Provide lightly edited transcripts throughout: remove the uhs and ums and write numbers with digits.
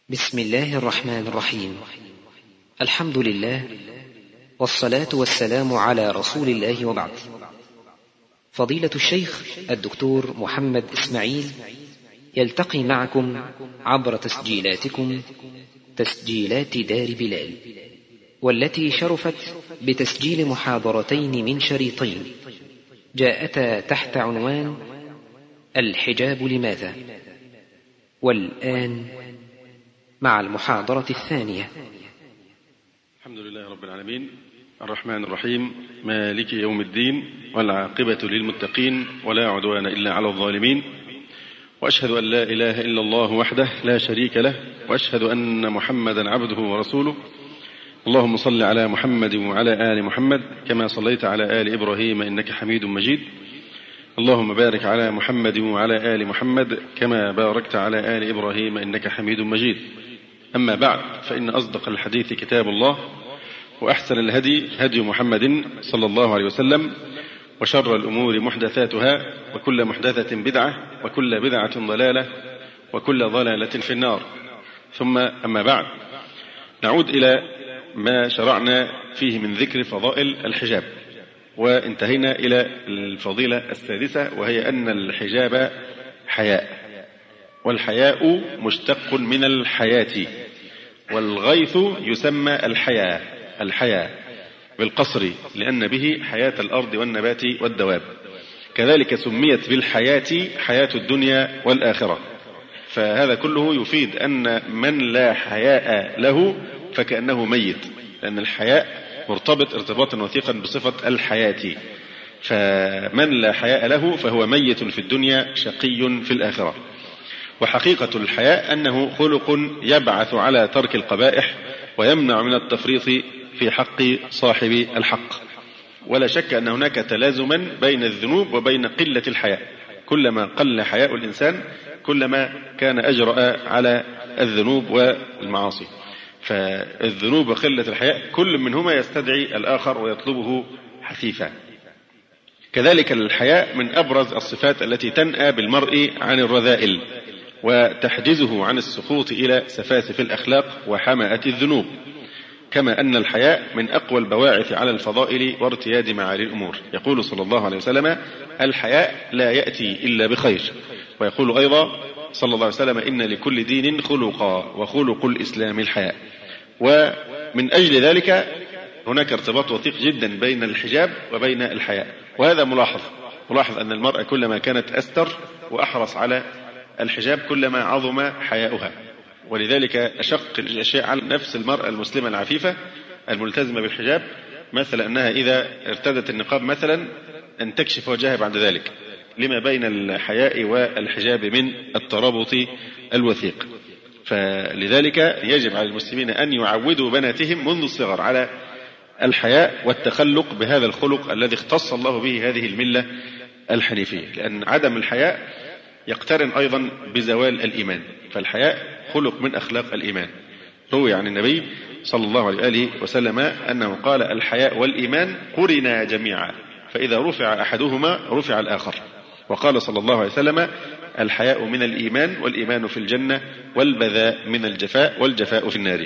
بسم الله الرحمن الرحيم. الحمد لله، والصلاة والسلام على رسول الله، وبعد. فضيلة الشيخ الدكتور محمد إسماعيل يلتقي معكم عبر تسجيلاتكم، تسجيلات دار بلال، والتي شرفت بتسجيل محاضرتين من شريطين جاءتا تحت عنوان الحجاب لماذا؟ والآن مع المحاضرة الثانية. الحمد لله رب العالمين، الرحمن الرحيم، مالك يوم الدين، والعاقبة للمتقين، ولا عدوان إلا على الظالمين، وأشهد أن لا إله إلا الله وحده لا شريك له، وأشهد أن محمدا عبده ورسوله. اللهم صل على محمد وعلى آل محمد كما صليت على آل إبراهيم إنك حميد مجيد. اللهم بارك على محمد وعلى آل محمد كما باركت على آل إبراهيم إنك حميد مجيد. أما بعد، فإن أصدق الحديث كتاب الله، وأحسن الهدي هدي محمد صلى الله عليه وسلم، وشر الأمور محدثاتها، وكل محدثة بدعة، وكل بدعة ضلالة، وكل ضلالة في النار. ثم أما بعد، نعود إلى ما شرعنا فيه من ذكر فضائل الحجاب، وانتهينا إلى الفضيلة السادسة، وهي أن الحجاب حياء، والحياء مشتق من الحياة، والغيث يسمى الحياة بالقصر، لأن به حياة الأرض والنبات والدواب. كذلك سميت بالحياة حياة الدنيا والآخرة. فهذا كله يفيد أن من لا حياء له فكأنه ميت، لأن الحياء مرتبط ارتباطا وثيقا بصفة الحياة. فمن لا حياء له فهو ميت في الدنيا شقي في الآخرة. وحقيقة الحياء أنه خلق يبعث على ترك القبائح، ويمنع من التفريط في حق صاحب الحق. ولا شك أن هناك تلازما بين الذنوب وبين قلة الحياء. كلما قل حياء الإنسان كلما كان أجرأ على الذنوب والمعاصي. فالذنوب وقلة الحياء كل منهما يستدعي الآخر ويطلبه حثيثا. كذلك الحياء من أبرز الصفات التي تنأى بالمرء عن الرذائل، وتحجزه عن السقوط إلى سفاسف الأخلاق وحماءة الذنوب. كما أن الحياء من أقوى البواعث على الفضائل وارتياد معالي الأمور. يقول صلى الله عليه وسلم: الحياء لا يأتي إلا بخير. ويقول أيضا صلى الله عليه وسلم: إن لكل دين خلقا، وخلق الإسلام الحياء. ومن أجل ذلك هناك ارتباط وثيق جدا بين الحجاب وبين الحياء. وهذا ملاحظ أن المرأة كلما كانت أستر وأحرص على الحجاب كلما عظم حياؤها. ولذلك أشق الأشياء على نفس المرأة المسلمة العفيفة الملتزمة بالحجاب، مثل أنها إذا ارتدت النقاب مثلا أن تكشف وجهها بعد ذلك، لما بين الحياء والحجاب من الترابط الوثيق. فلذلك يجب على المسلمين أن يعودوا بناتهم منذ الصغر على الحياء والتخلق بهذا الخلق الذي اختص الله به هذه الملة الحنيفية، لأن عدم الحياء يقترن أيضا بزوال الإيمان. فالحياء خلق من أخلاق الإيمان. روي عن النبي صلى الله عليه وسلم أنه قال: الحياء والإيمان قرنا جميعا، فإذا رفع أحدهما رفع الآخر. وقال صلى الله عليه وسلم: الحياء من الإيمان، والإيمان في الجنة، والبذاء من الجفاء، والجفاء في النار.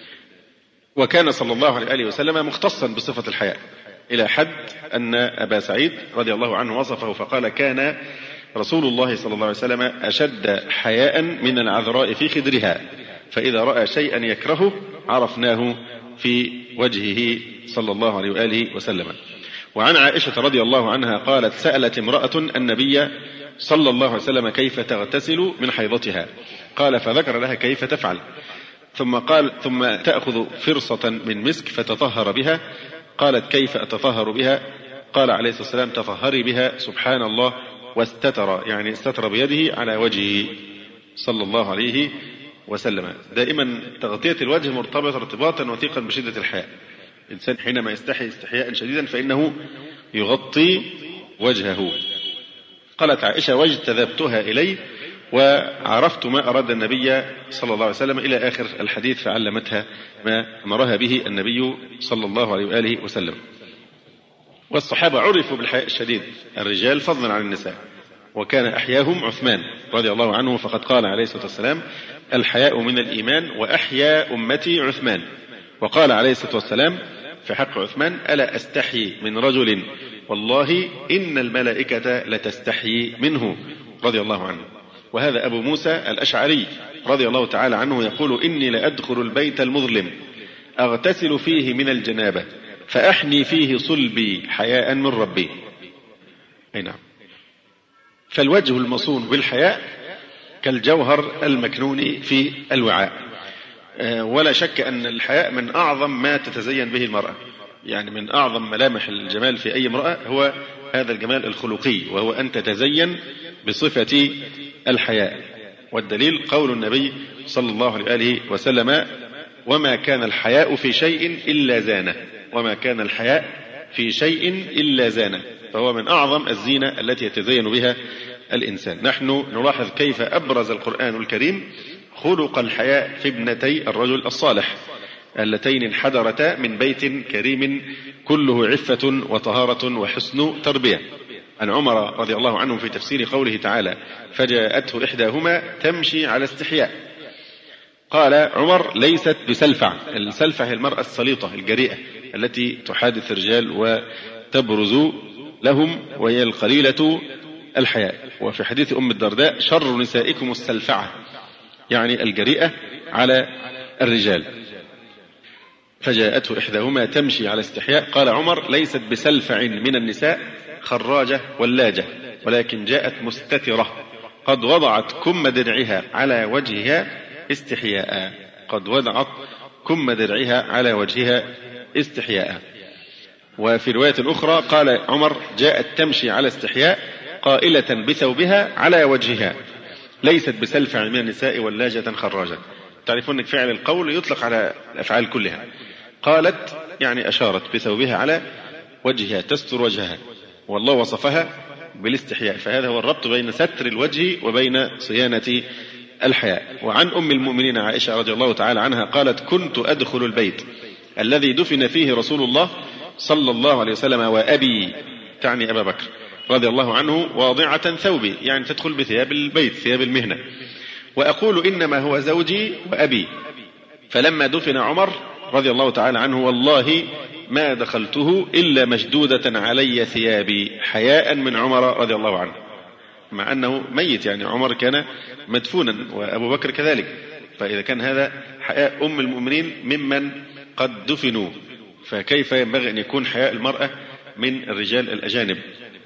وكان صلى الله عليه وسلم مختصا بصفة الحياء، إلى حد أن أبا سعيد رضي الله عنه وصفه فقال: كان رسول الله صلى الله عليه وسلم أشد حياء من العذراء في خدرها، فإذا رأى شيئا يكرهه عرفناه في وجهه صلى الله عليه وآله وسلم. وعن عائشة رضي الله عنها قالت: سألت امرأة النبي صلى الله عليه وسلم كيف تغتسل من حيضتها، قال: فذكر لها كيف تفعل، ثم تأخذ فرصة من مسك فتطهر بها. قالت: كيف أتطهر بها؟ قال عليه الصلاة والسلام: تطهري بها سبحان الله، واستتر، يعني استتر بيده على وجهه صلى الله عليه وسلم. دائما تغطية الوجه مرتبط ارتباطا وثيقا بشدة الحياء. الإنسان حينما يستحي استحياء شديدا فإنه يغطي وجهه. قالت عائشة: واجتذبتها إليه وعرفت ما أراد النبي صلى الله عليه وسلم، إلى آخر الحديث، فعلمتها ما أمرها به النبي صلى الله عليه وآله وسلم. والصحابة عرفوا بالحياء الشديد، الرجال فضلا عن النساء، وكان أحياهم عثمان رضي الله عنه، فقد قال عليه الصلاة والسلام: الحياء من الإيمان وأحيا أمتي عثمان. وقال عليه الصلاة والسلام في حق عثمان: ألا أستحي من رجل والله إن الملائكة لتستحيي منه، رضي الله عنه. وهذا أبو موسى الأشعري رضي الله تعالى عنه يقول: إني لأدخل البيت المظلم أغتسل فيه من الجنابة فأحني فيه صلبي حياء من ربي. أي نعم. فالوجه المصون بالحياء كالجوهر المكنون في الوعاء، ولا شك أن الحياء من أعظم ما تتزين به المرأة، يعني من أعظم ملامح الجمال في أي امرأة هو هذا الجمال الخلقي، وهو أن تتزين بصفة الحياء. والدليل قول النبي صلى الله عليه وسلم: وما كان الحياء في شيء إلا زانه، وما كان الحياء في شيء إلا زانه. فهو من أعظم الزينة التي يتزين بها الإنسان. نحن نلاحظ كيف أبرز القرآن الكريم خلق الحياء في ابنتي الرجل الصالح اللتين انحدرتا من بيت كريم كله عفة وطهارة وحسن تربية. عن عمر رضي الله عنه في تفسير قوله تعالى: فجاءته إحداهما تمشي على استحياء، قال عمر: ليست بسلفع. السلفع هي المرأة السليطة الجريئة التي تحادث الرجال وتبرز لهم، وهي القليلة الحياء. وفي حديث أم الدرداء: شر نسائكم السلفعة، يعني الجريئة على الرجال. فجاءته إحداهما تمشي على استحياء، قال عمر: ليست بسلفع من النساء خراجة ولاجة، ولكن جاءت مستترة قد وضعت كم درعها على وجهها استحياء. قد وضعت كم درعها على وجهها استحياء. وفي رواية أخرى قال عمر: جاءت تمشي على استحياء قائلة بثوبها على وجهها، ليست بسلفع من النساء ولاجة خراجة. تعرفون أن فعل القول يطلق على الأفعال كلها. قالت يعني أشارت بثوبها على وجهها، تستر وجهها، والله وصفها بالاستحياء. فهذا هو الربط بين ستر الوجه وبين صيانة الحياء. وعن أم المؤمنين عائشة رضي الله تعالى عنها قالت: كنت أدخل البيت الذي دفن فيه رسول الله صلى الله عليه وسلم وأبي، تعني أبا بكر رضي الله عنه، واضعة ثوبي، يعني تدخل بثياب البيت، ثياب المهنة، وأقول: إنما هو زوجي وأبي. فلما دفن عمر رضي الله تعالى عنه والله ما دخلته إلا مشدودة علي ثيابي حياء من عمر رضي الله عنه، مع أنه ميت، يعني عمر كان مدفونا وأبو بكر كذلك. فإذا كان هذا حياء أم المؤمنين ممن قد دفنوا، فكيف ينبغي أن يكون حياء المرأة من الرجال الأجانب؟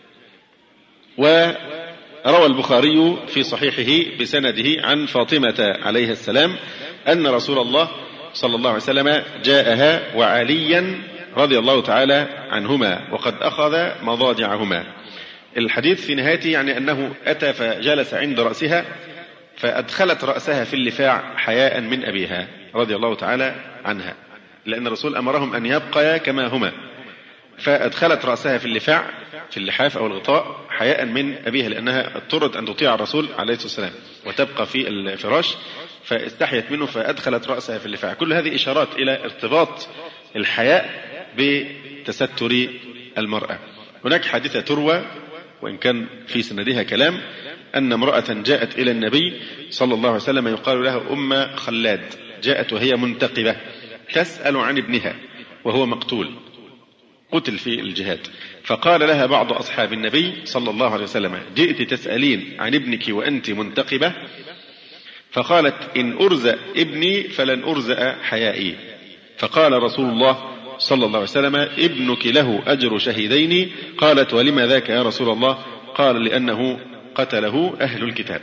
وروى البخاري في صحيحه بسنده عن فاطمة عليه السلام أن رسول الله صلى الله عليه وسلم جاءها وعليا رضي الله تعالى عنهما وقد أخذ مضاجعهما. الحديث في نهايته يعني أنه أتى فجلس عند رأسها فأدخلت رأسها في اللفاع حياء من أبيها رضي الله تعالى عنها، لأن الرسول أمرهم أن يبقيا كما هما، فأدخلت رأسها في اللفاع، في اللحاف أو الغطاء، حياء من أبيها، لأنها اضطرت أن تطيع الرسول عليه الصلاة والسلام وتبقى في الفراش، فاستحيت منه فأدخلت رأسها في اللفاع. كل هذه إشارات إلى ارتباط الحياء بتستر المرأة. هناك حادثة تروى وإن كان في سندها كلام، أن امرأة جاءت إلى النبي صلى الله عليه وسلم يقال لها أم خلاد، جاءت وهي منتقبة تسأل عن ابنها وهو مقتول، قتل في الجهاد. فقال لها بعض أصحاب النبي صلى الله عليه وسلم: جئت تسألين عن ابنك وأنت منتقبة؟ فقالت: إن أرزأ ابني فلن أرزأ حيائي. فقال رسول الله صلى الله عليه وسلم: ابنك له أجر شهيدين. قالت: ولما ذاك يا رسول الله؟ قال: لأنه قتله أهل الكتاب.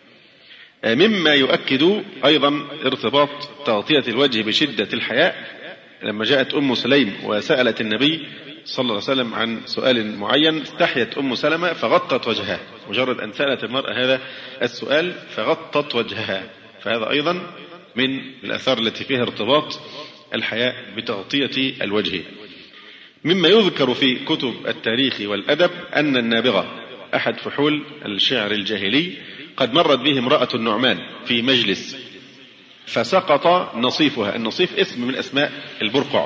مما يؤكد أيضا ارتباط تغطية الوجه بشدة الحياء، لما جاءت أم سليم وسألت النبي صلى الله عليه وسلم عن سؤال معين، استحيت أم سلمة فغطت وجهها، مجرد أن سألت المرأة هذا السؤال فغطت وجهها. فهذا أيضا من الآثار التي فيها ارتباط الحياء بتغطية الوجه. مما يذكر في كتب التاريخ والأدب أن النابغة أحد فحول الشعر الجاهلي قد مرت به امرأة النعمان في مجلس فسقط نصيفها، النصيف اسم من أسماء البرقع،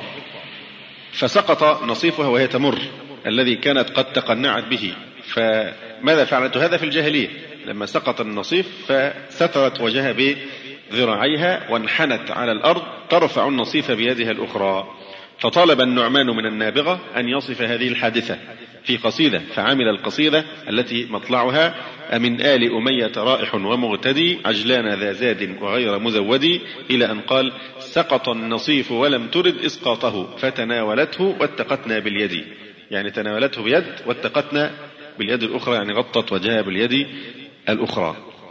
فسقط نصيفها وهي تمر الذي كانت قد تقنعت به. فماذا فعلت؟ هذا في الجاهلية، لما سقط النصيف فسترت وجهها ذراعيها وانحنت على الأرض ترفع النصيف بيدها الأخرى. فطالب النعمان من النابغة أن يصف هذه الحادثة في قصيدة، فعمل القصيدة التي مطلعها: أمن آل أمية رائح ومغتدي عجلان ذا زاد وغير مزودي، إلى أن قال: سقط النصيف ولم ترد إسقاطه فتناولته واتقتنا باليد. يعني تناولته بيد واتقتنا باليد الأخرى، يعني غطت وجهها باليد الأخرى.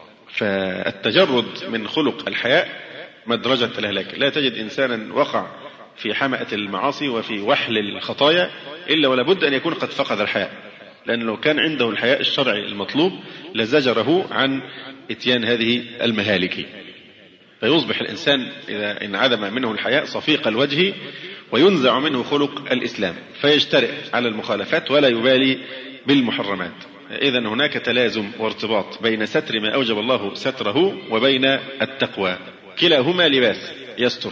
فالتجرد من خلق الحياء مدرجة الهلاك. لا تجد إنسانا وقع في حمأة المعاصي وفي وحل الخطايا إلا ولا بد أن يكون قد فقد الحياء، لأن لو كان عنده الحياء الشرعي المطلوب لزجره عن إتيان هذه المهالك. فيصبح الإنسان إذا انعدم منه الحياء صفيق الوجه وينزع منه خلق الإسلام، فيجترئ على المخالفات ولا يبالي بالمحرمات. إذن هناك تلازم وارتباط بين ستر ما أوجب الله ستره وبين التقوى، كلاهما لباس يستر.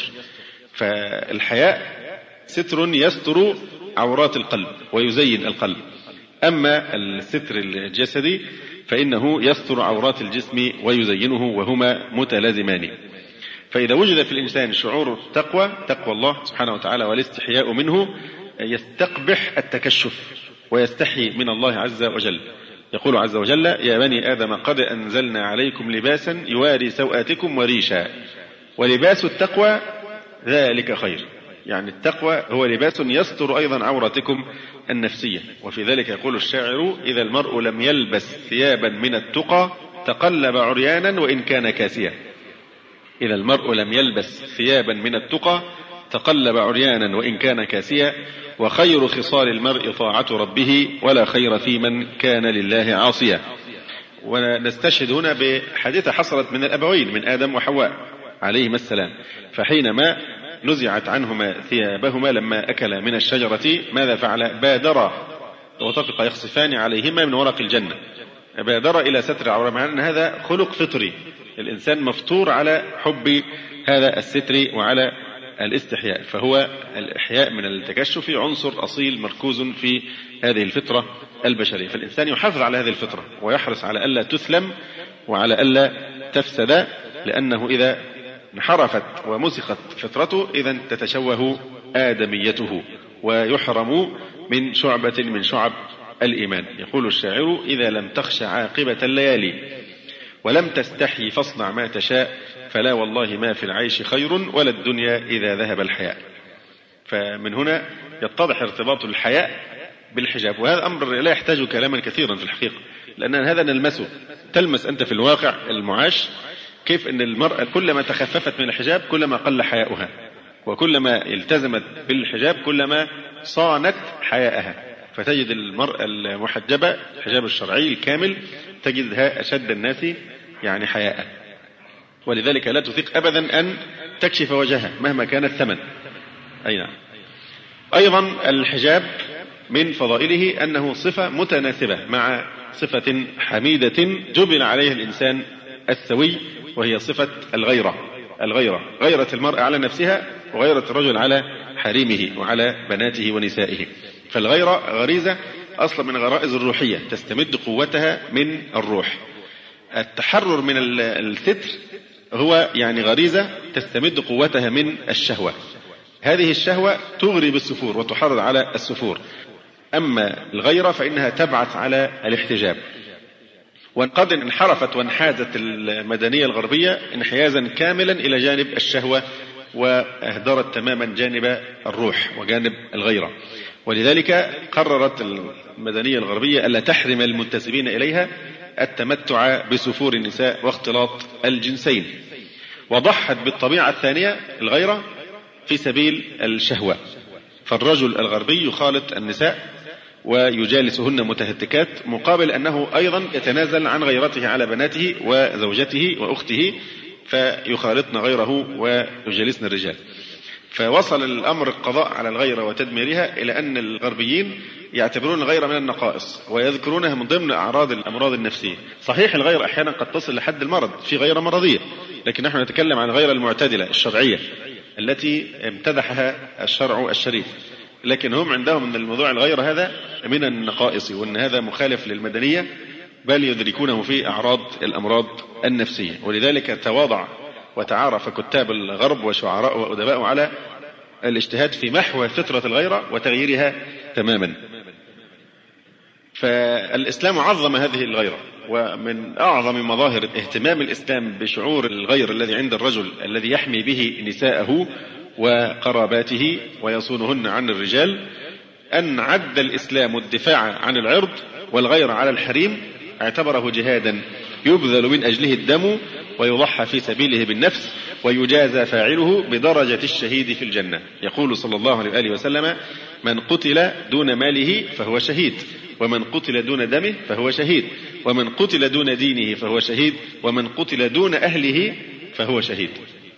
فالحياء ستر يستر عورات القلب ويزين القلب، أما الستر الجسدي فإنه يستر عورات الجسم ويزينه، وهما متلازمان. فإذا وجد في الإنسان شعور التقوى، تقوى الله سبحانه وتعالى والاستحياء منه، يستقبح التكشف ويستحي من الله عز وجل. يقول عز وجل: يا بني آدم قد أنزلنا عليكم لباسا يواري سوآتكم وريشا ولباس التقوى ذلك خير. يعني التقوى هو لباس يستر أيضا عورتكم النفسية. وفي ذلك يقول الشاعر: إذا المرء لم يلبس ثيابا من التقى تقلب عريانا وإن كان كاسيا. إذا المرء لم يلبس ثيابا من التقى تقلب عريانا وإن كان كاسيا، وخير خصال المرء طاعة ربه ولا خير في من كان لله عاصيا. ونستشهد هنا بحادثة حصلت من الأبوين من آدم وحواء عليهما السلام، فحينما نزعت عنهما ثيابهما لما أكلا من الشجرة ماذا فعل؟ بادرا وطفق يخصفان عليهما من ورق الجنة. بادر إلى ستر عورة، مع أن هذا خلق فطري، الإنسان مفطور على حب هذا الستر وعلى الاستحياء. فهو الإحياء من التكشف عنصر أصيل مركوز في هذه الفطرة البشرية. فالإنسان يحافظ على هذه الفطرة ويحرص على ألا تثلم وعلى ألا تفسد، لأنه إذا انحرفت ومسخت فطرته إذن تتشوه آدميته ويحرم من شعبة من شعب الإيمان. يقول الشاعر: إذا لم تخش عاقبة الليالي ولم تستحي فاصنع ما تشاء، فلا والله ما في العيش خير ولا الدنيا إذا ذهب الحياء. فمن هنا يتضح ارتباط الحياء بالحجاب، وهذا أمر لا يحتاج كلاما كثيرا في الحقيقة، لأن هذا نلمسه. تلمس أنت في الواقع المعاش كيف أن المرأة كلما تخففت من الحجاب كلما قل حياؤها، وكلما التزمت بالحجاب كلما صانت حياءها. فتجد المرأة المحجبة الحجاب الشرعي الكامل تجدها أشد الناس يعني حياء، ولذلك لا تثق أبدا أن تكشف وجهها مهما كان الثمن. أي نعم. أيضا الحجاب من فضائله أنه صفة متناسبة مع صفة حميدة جبل عليها الإنسان السوي، وهي صفة الغيرة. غيرة المرأة على نفسها وغيرة الرجل على حريمه وعلى بناته ونسائه. فالغيرة غريزة أصلا من غرائز الروحية تستمد قوتها من الروح. التحرر من الستر هو يعني غريزة تستمد قوتها من الشهوة. هذه الشهوة تغري بالسفور وتحرض على السفور، أما الغيرة فإنها تبعث على الاحتجاب. وقد انحرفت وانحازت المدنية الغربية انحيازا كاملا إلى جانب الشهوة، وأهدرت تماما جانب الروح وجانب الغيرة. ولذلك قررت المدنية الغربية ألا تحرم المنتسبين إليها التمتع بسفور النساء واختلاط الجنسين، وضحت بالطبيعة الثانية الغيرة في سبيل الشهوة. فالرجل الغربي يخالط النساء ويجالسهن متهتكات، مقابل أنه أيضا يتنازل عن غيرته على بناته وزوجته وأخته، فيخالطن غيره ويجالسن الرجال. فوصل الأمر القضاء على الغيرة وتدميرها إلى أن الغربيين يعتبرون الغيرة من النقائص ويذكرونها من ضمن أعراض الأمراض النفسية. صحيح الغيرة أحيانا قد تصل لحد المرض، في غيرة مرضية، لكن نحن نتكلم عن الغيرة المعتدلة الشرعية التي امتدحها الشرع الشريف. لكن هم عندهم من الموضوع الغيرة هذا من النقائص، وأن هذا مخالف للمدنية، بل يدركونه في أعراض الأمراض النفسية. ولذلك تواضع وتعارف كتاب الغرب وشعراء وأدباء على الاجتهاد في محو فطرة الغيرة وتغييرها تماما. فالإسلام عظم هذه الغيرة، ومن أعظم مظاهر اهتمام الإسلام بشعور الغير الذي عند الرجل الذي يحمي به نساءه وقراباته ويصونهن عن الرجال أن عد الإسلام الدفاع عن العرض والغير على الحريم اعتبره جهادا يبذل من أجله الدم ويضحى في سبيله بالنفس ويجازى فاعله بدرجة الشهيد في الجنة. يقول صلى الله عليه وآله وسلم: من قتل دون ماله فهو شهيد، ومن قتل دون دمه فهو شهيد، ومن قتل دون دينه فهو شهيد، ومن قتل دون أهله فهو شهيد.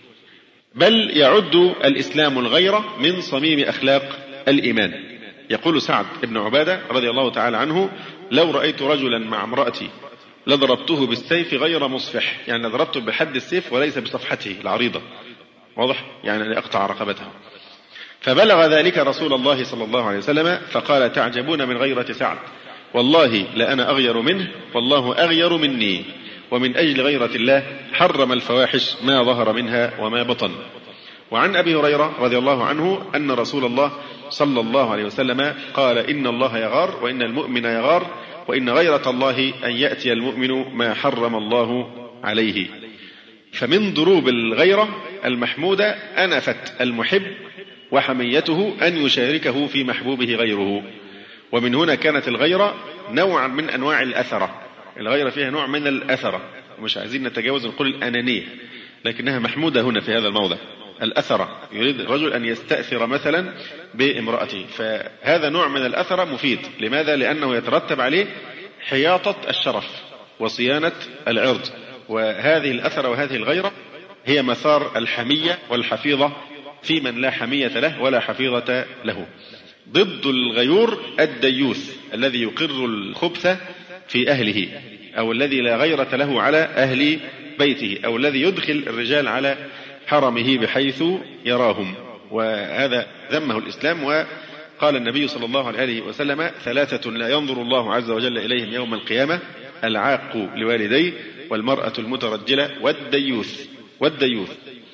بل يعد الإسلام الغيرة من صميم أخلاق الإيمان. يقول سعد بن عبادة رضي الله تعالى عنه: لو رأيت رجلا مع امرأتي لضربته بالسيف غير مصفح، يعني ضربته بحد السيف وليس بصفحته العريضة، واضح؟ يعني أقطع رقبته. فبلغ ذلك رسول الله صلى الله عليه وسلم فقال: تعجبون من غيرة سعد، والله لأنا أغير منه والله أغير مني، ومن أجل غيرة الله حرم الفواحش ما ظهر منها وما بطن. وعن أبي هريرة رضي الله عنه أن رسول الله صلى الله عليه وسلم قال: إن الله يغار وإن المؤمن يغار، وإن غيرة الله أن يأتي المؤمن ما حرم الله عليه. فمن ضروب الغيرة المحمودة أنفت المحب وحميته أن يشاركه في محبوبه غيره. ومن هنا كانت الغيرة نوعا من أنواع الأثرة. الغيرة فيها نوع من الأثرة، مش عايزين نتجاوز نقول الأنانية، لكنها محمودة هنا في هذا الموضع. الأثرة يريد الرجل أن يستأثر مثلا بامرأته، فهذا نوع من الأثرة مفيد. لماذا؟ لأنه يترتب عليه حياطة الشرف وصيانة العرض. وهذه الأثرة وهذه الغيرة هي مثار الحمية والحفيظة في من لا حمية له ولا حفيظة له. ضد الغيور الديوث الذي يقر الخبث في أهله، أو الذي لا غيرة له على أهل بيته، أو الذي يدخل الرجال على حرمه بحيث يراهم. وهذا ذمه الإسلام. وقال النبي صلى الله عليه وسلم: ثلاثة لا ينظر الله عز وجل إليهم يوم القيامة: العاق لوالديه، والمرأة المترجلة، والديوث.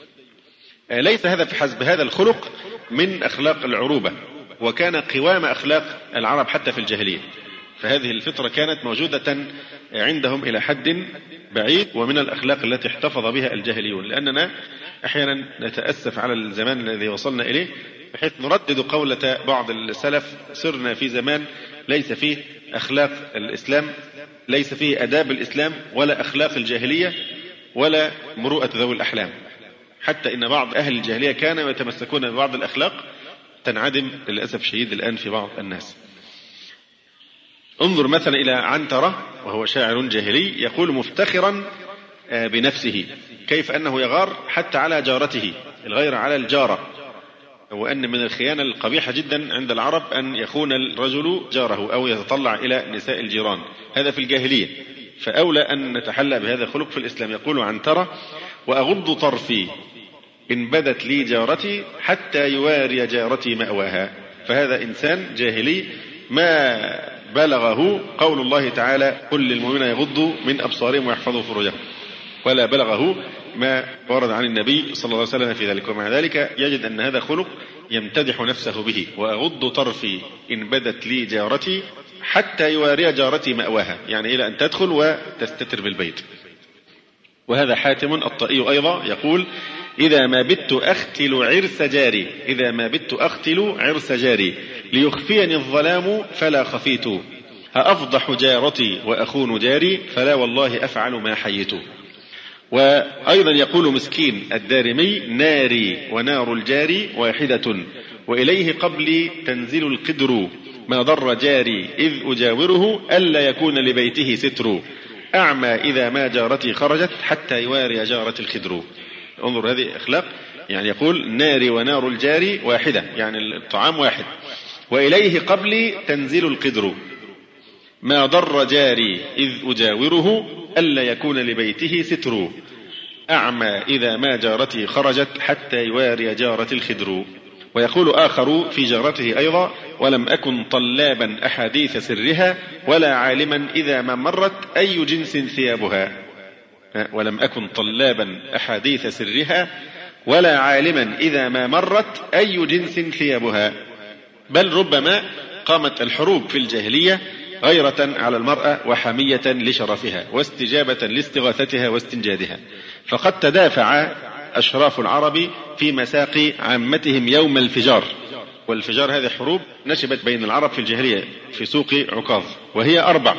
ليس هذا فحسب، هذا الخلق من أخلاق العروبة، وكان قوام أخلاق العرب حتى في الجاهلية. فهذه الفطرة كانت موجودة عندهم إلى حد بعيد، ومن الأخلاق التي احتفظ بها الجاهليون. لأننا أحيانا نتأسف على الزمان الذي وصلنا إليه، بحيث نردد قولة بعض السلف: صرنا في زمان ليس فيه أخلاق الإسلام، ليس فيه أداب الإسلام، ولا أخلاق الجاهلية، ولا مروءة ذوي الأحلام. حتى إن بعض أهل الجاهلية كانوا يتمسكون ببعض الأخلاق تنعدم للأسف شديد الآن في بعض الناس. انظر مثلا إلى عنترة وهو شاعر جاهلي يقول مفتخرا بنفسه كيف أنه يغار حتى على جارته، الغير على الجارة. وأن من الخيانة القبيحة جدا عند العرب أن يخون الرجل جاره أو يتطلع إلى نساء الجيران، هذا في الجاهلية. فأولى أن نتحلى بهذا الخلق في الإسلام. يقول عنترة: وأغض طرفي إن بدت لي جارتي حتى يواري جارتي مأواها. فهذا إنسان جاهلي ما بلغه قول الله تعالى: قل للمؤمنين يغضوا من أبصارهم ويحفظوا فروجهم، ولا بلغه ما ورد عن النبي صلى الله عليه وسلم في ذلك. ومع ذلك يجد أن هذا خلق يمتدح نفسه به: وأغض طرفي إن بدت لي جارتي حتى يواري جارتي مأواها، يعني إلى أن تدخل وتستتر بالبيت. وهذا حاتم الطائي أيضا يقول: إذا ما بت أختل عرس جاري ليخفيني الظلام فلا خفيت، أفضح جارتي وأخون جاري فلا والله أفعل ما حييت. وأيضا يقول مسكين الدارمي: ناري ونار الجاري واحدة، وإليه قبلي تنزل القدر، ما ضر جاري إذ أجاوره ألا يكون لبيته ستر، أعمى إذا ما جارتي خرجت حتى يواري جارة الخدر. انظر هذه أخلاق. يعني يقول: ناري ونار الجاري واحدة، يعني الطعام واحد، وإليه قبلي تنزل القدر، ما ضر جاري إذ أجاوره ألا يكون لبيته ستر، أعمى إذا ما جارتي خرجت حتى يواري جارة الخدر. ويقول آخر في جارته أيضا: ولم أكن طلابا أحاديث سرها ولا عالما إذا ما مرت أي جنس ثيابها. ولم أكن طلابا أحاديث سرها ولا عالما إذا ما مرت أي جنس ثيابها. بل ربما قامت الحروب في الجاهلية غيرة على المرأة وحمية لشرفها واستجابة لاستغاثتها واستنجادها، فقد تدافع أشراف العرب في مساق عامتهم يوم الفجار. والفجار هذه حروب نشبت بين العرب في الجاهلية في سوق عكاظ، وهي 4،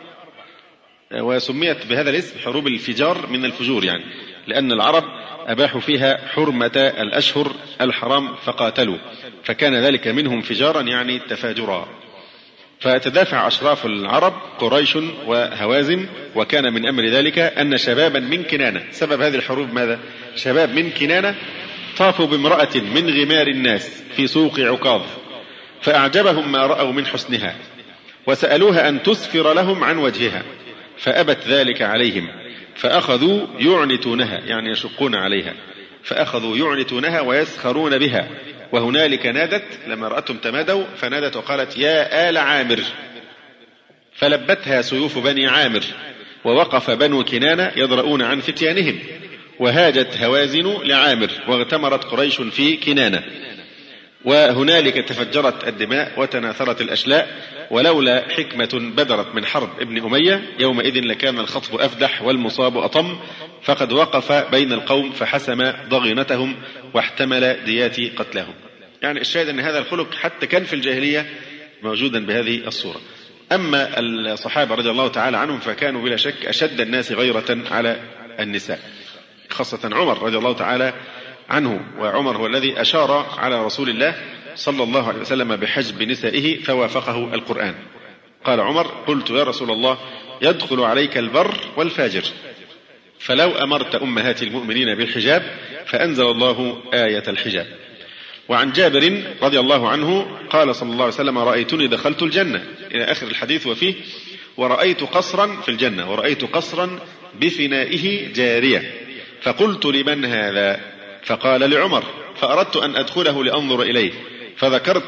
وسميت بهذا الاسم حروب الفجار من الفجور، يعني لأن العرب أباحوا فيها حرمة الأشهر الحرام فقاتلوا، فكان ذلك منهم فجارا يعني تفاجرا. فتدافع أشراف العرب قريش وهوازن، وكان من أمر ذلك أن شبابا من كنانة، سبب هذه الحروب ماذا؟ شباب من كنانة طافوا بامرأة من غمار الناس في سوق عكاظ، فأعجبهم ما رأوا من حسنها، وسألوها أن تسفر لهم عن وجهها، فأبت ذلك عليهم، فأخذوا يعنتونها يعني يشقون عليها، فأخذوا يعنتونها ويسخرون بها. وهنالك نادت لما رأتهم تمادوا فنادت وقالت: يا آل عامر، فلبتها سيوف بني عامر، ووقف بنو كنانة يضرؤون عن فتيانهم، وهاجت هوازن لعامر، واغتمرت قريش في كنانة، وهنالك تفجرت الدماء وتناثرت الأشلاء، ولولا حكمة بدرت من حرب ابن أمية يومئذ لكان الخطف أفدح والمصاب أطم، فقد وقف بين القوم فحسم ضغينتهم واحتمل ديات قتلهم. يعني الشاهد أن هذا الخلق حتى كان في الجاهلية موجودا بهذه الصورة. أما الصحابة رضي الله تعالى عنهم فكانوا بلا شك أشد الناس غيرة على النساء، خاصة عمر رضي الله تعالى عنه، وعمر هو الذي أشار على رسول الله صلى الله عليه وسلم بحجب نسائه فوافقه القرآن. قال عمر: قلت يا رسول الله يدخل عليك البر والفاجر، فلو أمرت أمهات المؤمنين بالحجاب فأنزل الله آية الحجاب. وعن جابر رضي الله عنه قال صلى الله عليه وسلم: رأيتني دخلت الجنة، إلى آخر الحديث، وفيه: ورأيت قصرا في الجنة، ورأيت قصرا بفنائه جارية، فقلت لمن هذا؟ فقال لعمر، فأردت أن أدخله لأنظر إليه، فذكرت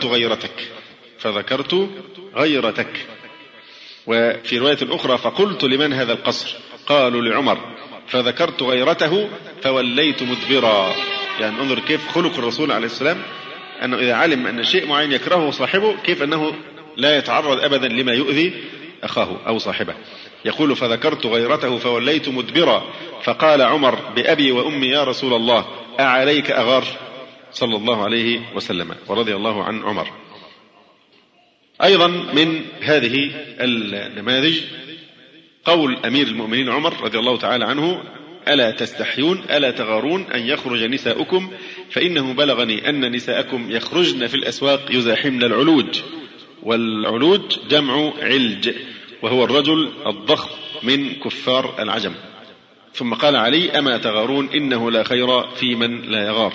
غيرتك. وفي رواية أخرى: فقلت لمن هذا القصر؟ قالوا لعمر، فذكرت غيرته فوليت مدبرا. يعني انظر كيف خلق الرسول عليه السلام، أنه إذا علم أن شيء معين يكرهه صاحبه كيف أنه لا يتعرض أبدا لما يؤذي أخاه أو صاحبه. يقول: فذكرت غيرته فوليت مدبرا، فقال عمر: بأبي وأمي يا رسول الله أعليك أغار؟ صلى الله عليه وسلم، ورضي الله عن عمر. أيضا من هذه النماذج قول أمير المؤمنين عمر رضي الله تعالى عنه: ألا تستحيون ألا تغارون أن يخرج نساؤكم، فإنه بلغني أن نساءكم يخرجن في الأسواق يزاحمن العلوج، والعلوج جمع علج، وهو الرجل الضخم من كفار العجم. ثم قال علي: أما تغارون إنه لا خير في من لا يغار.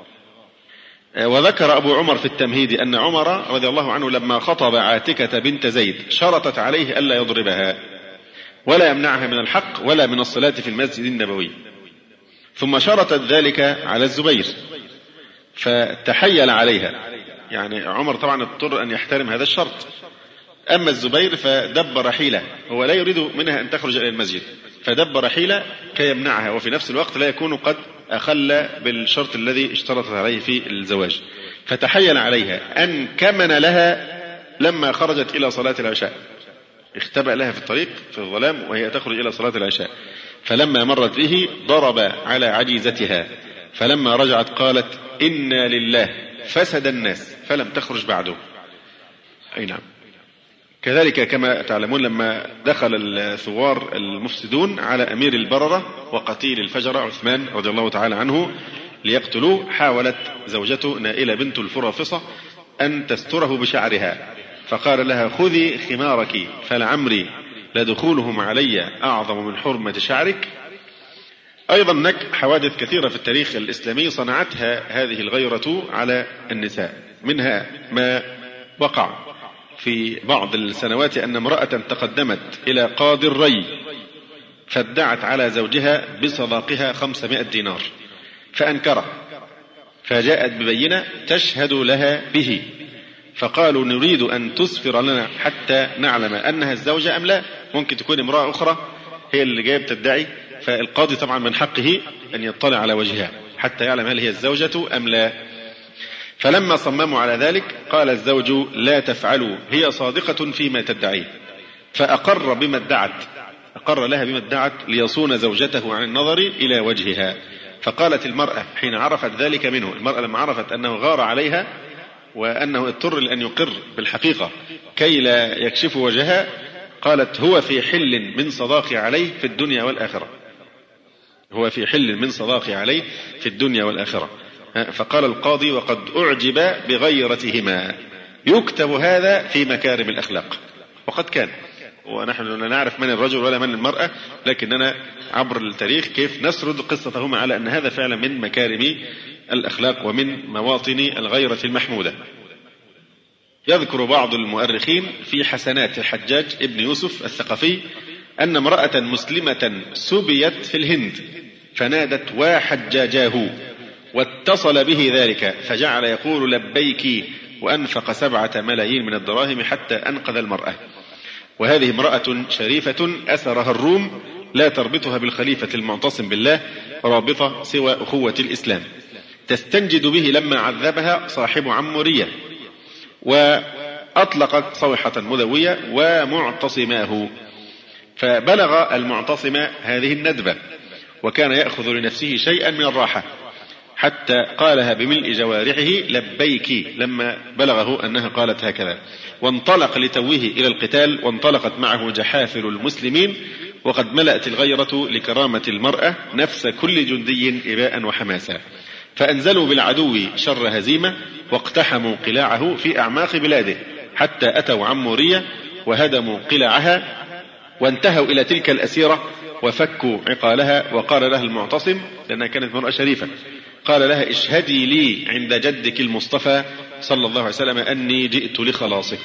وذكر أبو عمر في التمهيد أن عمر رضي الله عنه لما خطب عاتكة بنت زيد شرطت عليه ألا يضربها ولا يمنعها من الحق ولا من الصلاة في المسجد النبوي، ثم شرطت ذلك على الزبير فتحيل عليها. يعني عمر طبعا اضطر أن يحترم هذا الشرط. أما الزبير فدبر حيلة، هو لا يريد منها أن تخرج إلى المسجد، فدبر حيلة كي يمنعها، وفي نفس الوقت لا يكون قد أخل بالشرط الذي اشترطت عليه في الزواج. فتحيل عليها أن كمن لها لما خرجت إلى صلاة العشاء، اختبأ لها في الطريق في الظلام وهي تخرج إلى صلاة العشاء، فلما مرت به ضرب على عجيزتها، فلما رجعت قالت: إنا لله، فسد الناس فلم تخرج بعده. أي نعم. كذلك كما تعلمون لما دخل الثوار المفسدون على أمير البررة وقتيل الفجر عثمان رضي الله تعالى عنه ليقتلوه، حاولت زوجته نائلة بنت الفرافصة أن تستره بشعرها، فقال لها: خذي خمارك فلعمري لدخولهم علي أعظم من حرمة شعرك. أيضا هناك حوادث كثيرة في التاريخ الإسلامي صنعتها هذه الغيرة على النساء، منها ما وقع في بعض السنوات أن امرأة تقدمت إلى قاضي الري فادعت على زوجها بصداقها 500 دينار فأنكره، فجاءت ببينة تشهد لها به، فقالوا: نريد أن تسفر لنا حتى نعلم أنها الزوجة أم لا. ممكن تكون امرأة أخرى هي اللي جاية تدعي فالقاضي طبعا من حقه أن يطلع على وجهها حتى يعلم هل هي الزوجة أم لا. فلما صمموا على ذلك قال الزوج لا تفعلوا هي صادقة فيما تدعيه، فأقر بما ادعت، أقر لها بما ادعت ليصون زوجته عن النظر إلى وجهها. فقالت المرأة حين عرفت ذلك منه، المرأة لما عرفت أنه غار عليها وأنه اضطر لأن يقر بالحقيقة كي لا يكشف وجهها، قالت هو في حل من صداقي عليه في الدنيا والآخرة، هو في حل من صداقي عليه في الدنيا والآخرة. فقال القاضي وقد أعجب بغيرتهما، يكتب هذا في مكارم الأخلاق. وقد كان، ونحن لا نعرف من الرجل ولا من المرأة، لكننا عبر التاريخ كيف نسرد قصتهما على أن هذا فعلا من مكارم الأخلاق ومن مواطن الغيرة المحمودة. يذكر بعض المؤرخين في حسنات الحجاج ابن يوسف الثقفي أن امرأة مسلمة سبيت في الهند فنادت وحجاجاه، واتصل به ذلك فجعل يقول لبيك، وأنفق 7 ملايين من الدراهم حتى أنقذ المرأة. وهذه امرأة شريفة أسرها الروم، لا تربطها بالخليفة المعتصم بالله رابطة سوى أخوة الإسلام، تستنجد به لما عذبها صاحب عمورية، وأطلقت صوحة مذوية ومعتصماه، فبلغ المعتصم هذه الندبة وكان يأخذ لنفسه شيئا من الراحة حتى قالها بملء جوارحه لبيك لما بلغه أنها قالت هكذا، وانطلق لتوه إلى القتال، وانطلقت معه جحافل المسلمين، وقد ملأت الغيرة لكرامة المرأة نفس كل جندي إباء وحماسا، فأنزلوا بالعدو شر هزيمة واقتحموا قلاعه في أعماق بلاده حتى أتوا عمورية وهدموا قلاعها، وانتهوا إلى تلك الأسيرة وفكوا عقالها. وقال لها المعتصم لأنها كانت مرأة شريفة، قال لها اشهدي لي عند جدك المصطفى صلى الله عليه وسلم أني جئت لخلاصك.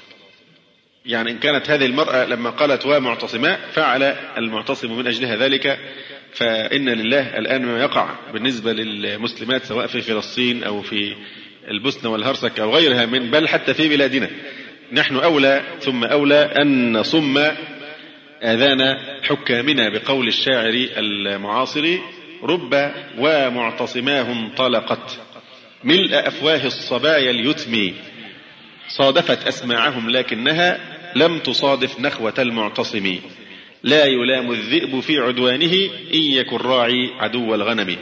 يعني إن كانت هذه المرأة لما قالت ومعتصماء فعل المعتصم من أجلها ذلك، فإن لله الآن ما يقع بالنسبة للمسلمات سواء في فلسطين أو في البوسنة والهرسك أو غيرها من بل حتى في بلادنا، نحن أولى ثم أولى أن نصم آذان حكامنا بقول الشاعر المعاصر رب ومعتصماه انطلقت ملء أفواه الصبايا اليتم، صادفت أسماعهم لكنها لم تصادف نخوة المعتصم، لا يلام الذئب في عدوانه إن يكن راعي عدو الغنم.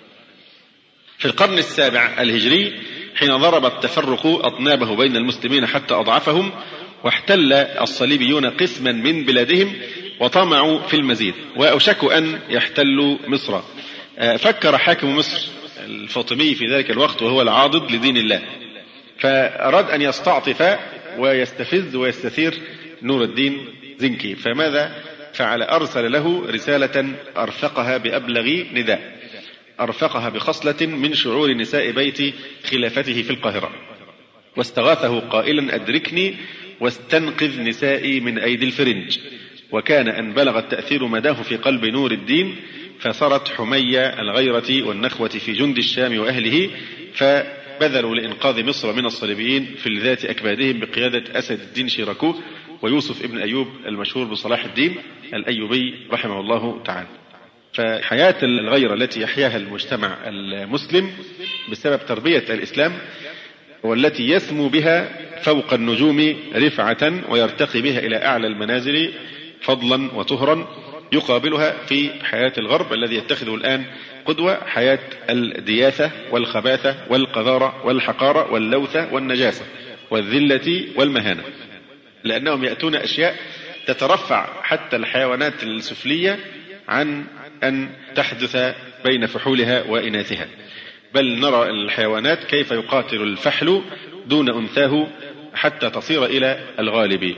في القرن 7 الهجري حين ضرب التفرق أطنابه بين المسلمين حتى أضعفهم، واحتل الصليبيون قسما من بلادهم وطمعوا في المزيد وأوشكوا أن يحتلوا مصر، فكر حاكم مصر الفاطمي في ذلك الوقت وهو العاضد لدين الله، فأراد أن يستعطف ويستفز ويستثير نور الدين زنكي، فماذا فعل؟ أرسل له رسالة أرفقها بأبلغ نداء، أرفقها بخصلة من شعور نساء بيت خلافته في القاهرة، واستغاثه قائلا أدركني واستنقذ نسائي من أيدي الفرنج. وكان أن بلغ التأثير مداه في قلب نور الدين، فصارت حمية الغيرة والنخوة في جند الشام وأهله، فبذلوا لإنقاذ مصر من الصليبيين في ذات أكبادهم بقيادة أسد الدين شيراكو ويوسف ابن أيوب المشهور بصلاح الدين الأيوبي رحمه الله تعالى. فحياة الغيرة التي يحياها المجتمع المسلم بسبب تربية الإسلام والتي يسمو بها فوق النجوم رفعة ويرتقي بها إلى أعلى المنازل فضلا وطهرا، يقابلها في حياة الغرب الذي يتخذه الآن قدوة حياة الدياثة والخباثة والقذارة والحقارة واللوثة والنجاسة والذلة والمهانة، لأنهم يأتون أشياء تترفع حتى الحيوانات السفلية عن أن تحدث بين فحولها وإناثها، بل نرى الحيوانات كيف يقاتل الفحل دون أنثاه حتى تصير إلى الغالب.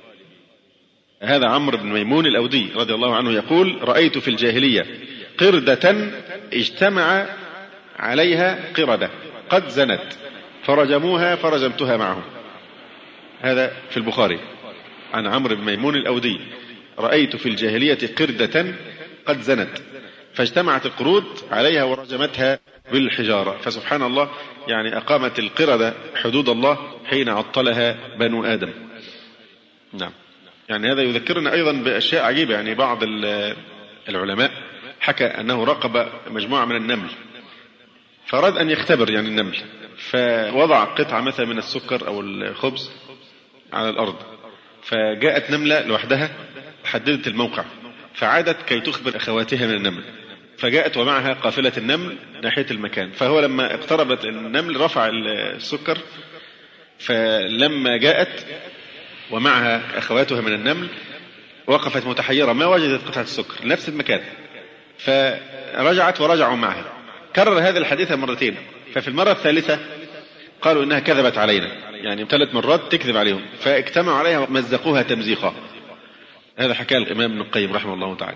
هذا عمرو بن ميمون الأودي رضي الله عنه يقول رأيت في الجاهلية قردة اجتمع عليها قردة قد زنت فرجموها فرجمتها معهم. هذا في البخاري عن عمرو بن ميمون الأودي، رأيت في الجاهلية قردة قد زنت فاجتمعت القرود عليها ورجمتها بالحجارة. فسبحان الله، يعني أقامت القردة حدود الله حين عطلها بنو آدم. نعم، يعني هذا يذكرنا أيضا بأشياء عجيبة. يعني بعض العلماء حكى أنه راقب مجموعة من النمل، فأراد أن يختبر يعني النمل، فوضع قطعة مثلا من السكر أو الخبز على الأرض، فجاءت نملة لوحدها حددت الموقع فعادت كي تخبر أخواتها من النمل، فجاءت ومعها قافلة النمل ناحية المكان، فهو لما اقتربت النمل رفع السكر، فلما جاءت ومعها أخواتها من النمل وقفت متحيرة ما وجدت قطعة السكر نفس المكان، فرجعت ورجعوا معها. كرر هذا الحديث مرتين، ففي المرة الثالثة قالوا إنها كذبت علينا، يعني 3 مرات تكذب عليهم، فاجتمعوا عليها ومزقوها تمزيقا. هذا حكى الإمام ابن القيم رحمه الله تعالى.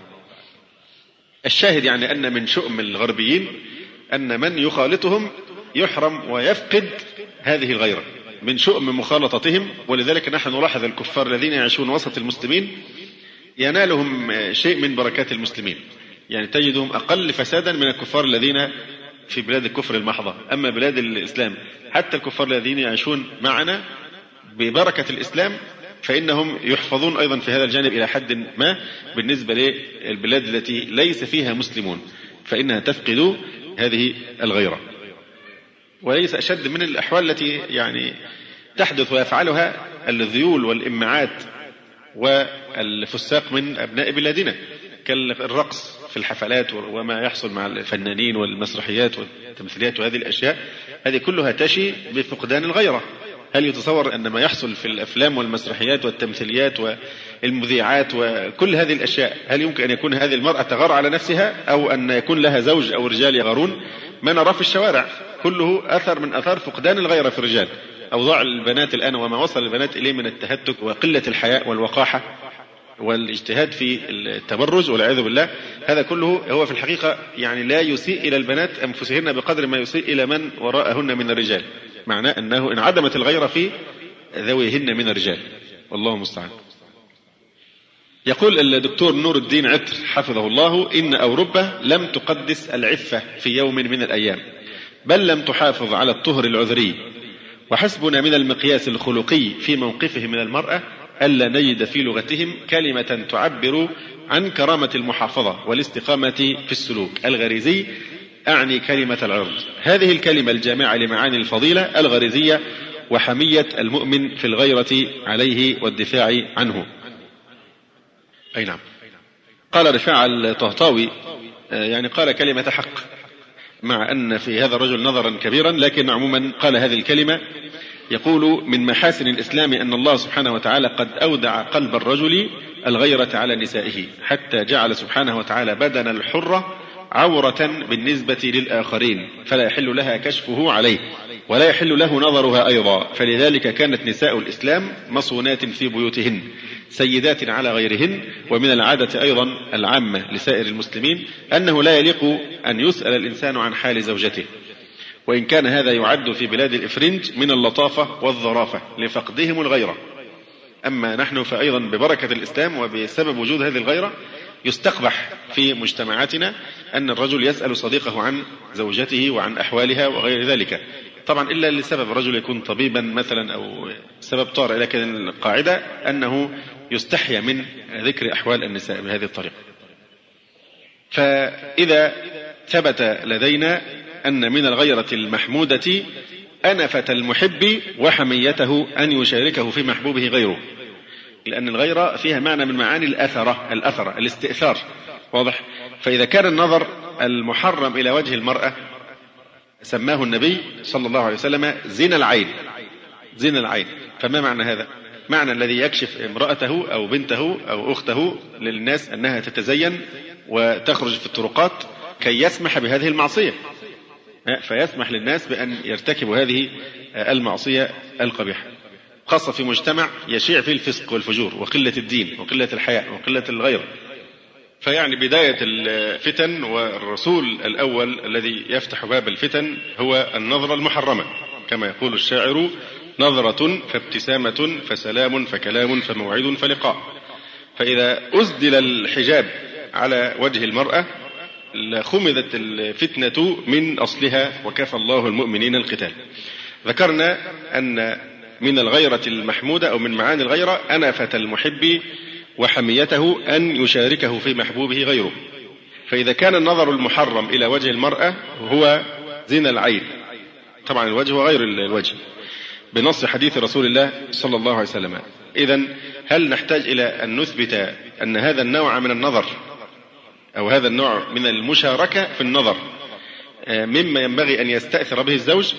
الشاهد يعني أن من شؤم الغربيين أن من يخالطهم يحرم ويفقد هذه الغيرة، من شؤم مخالطتهم. ولذلك نحن نلاحظ الكفار الذين يعيشون وسط المسلمين ينالهم شيء من بركات المسلمين، يعني تجدهم أقل فسادا من الكفار الذين في بلاد الكفر المحضة. أما بلاد الإسلام حتى الكفار الذين يعيشون معنا ببركة الإسلام فإنهم يحفظون أيضا في هذا الجانب إلى حد ما بالنسبة للبلاد التي ليس فيها مسلمون، فإنها تفقد هذه الغيرة. وليس أشد من الأحوال التي يعني تحدث ويفعلها الذيول والإمعات والفساق من أبناء بلادنا، كالرقص في الحفلات وما يحصل مع الفنانين والمسرحيات والتمثيليات، وهذه الأشياء هذه كلها تشي بفقدان الغيرة. هل يتصور أن ما يحصل في الأفلام والمسرحيات والتمثيليات والمذيعات وكل هذه الأشياء هل يمكن أن يكون هذه المرأة تغار على نفسها أو أن يكون لها زوج أو رجال يغارون؟ ما نراه في الشوارع كله أثر من أثار فقدان الغيرة في الرجال. أوضاع البنات الآن وما وصل البنات إليه من التهتك وقلة الحياء والوقاحة والاجتهاد في التبرج والعياذ بالله، هذا كله هو في الحقيقة يعني لا يسيء إلى البنات أنفسهن بقدر ما يسيء إلى من وراءهن من الرجال، معناه أنه انعدمت الغيرة في ذويهن من الرجال، والله المستعان. يقول الدكتور نور الدين عطر حفظه الله: إن أوروبا لم تقدس العفة في يوم من الأيام، بل لم تحافظ على الطهر العذري، وحسبنا من المقياس الخلقي في موقفه من المرأة ألا نجد في لغتهم كلمة تعبر عن كرامة المحافظة والاستقامة في السلوك الغريزي، أعني كلمة العرض. هذه الكلمة الجامعة لمعاني الفضيلة الغريزية وحمية المؤمن في الغيرة عليه والدفاع عنه. أي نعم. قال رفاعة الطهطاوي يعني قال كلمة حق، مع أن في هذا الرجل نظرا كبيرا، لكن عموما قال هذه الكلمة. يقول: من محاسن الإسلام أن الله سبحانه وتعالى قد أودع قلب الرجل الغيرة على نسائه، حتى جعل سبحانه وتعالى بدن الحرة عورة بالنسبة للآخرين، فلا يحل لها كشفه عليه ولا يحل له نظرها أيضا. فلذلك كانت نساء الإسلام مصونات في بيوتهن سيدات على غيرهن. ومن العادة أيضا العامة لسائر المسلمين أنه لا يليق أن يسأل الإنسان عن حال زوجته، وإن كان هذا يعد في بلاد الإفرنج من اللطافة والظرافة لفقدهم الغيرة. أما نحن فأيضا ببركة الإسلام وبسبب وجود هذه الغيرة يستقبح في مجتمعاتنا أن الرجل يسأل صديقه عن زوجته وعن أحوالها وغير ذلك، طبعا إلا لسبب رجل يكون طبيبا مثلا أو سبب طارئ، لكن القاعدة أنه يستحيا من ذكر أحوال النساء بهذه الطريقة. فإذا ثبت لدينا أن من الغيرة المحمودة أنفة المحب وحميته أن يشاركه في محبوبه غيره، لأن الغيرة فيها معنى من معاني الأثر الاستئثار، واضح؟ فإذا كان النظر المحرم إلى وجه المرأة سماه النبي صلى الله عليه وسلم زنا العين، فما معنى هذا؟ معنى الذي يكشف امرأته أو بنته أو أخته للناس أنها تتزين وتخرج في الطرقات كي يسمح بهذه المعصية، فيسمح للناس بأن يرتكبوا هذه المعصية القبيحة، خاصة في مجتمع يشيع فيه الفسق والفجور وقلة الدين وقلة الحياء وقلة الغيرة. فيعني بداية الفتن والرسول الأول الذي يفتح باب الفتن هو النظرة المحرمة، كما يقول الشاعر: نظرة فابتسامة فسلام فكلام فموعد فلقاء. فإذا أسدل الحجاب على وجه المرأة لخمدت الفتنة من أصلها وكفى الله المؤمنين القتال. ذكرنا أن من الغيرة المحمودة أو من معاني الغيرة أنفة المحب وحميته أن يشاركه في محبوبه غيره، فإذا كان النظر المحرم إلى وجه المرأة هو زنا العين، طبعا الوجه وغير الوجه بنص حديث رسول الله صلى الله عليه وسلم، إذن هل نحتاج إلى أن نثبت أن هذا النوع من النظر أو هذا النوع من المشاركة في النظر مما ينبغي أن يستأثر به الزوج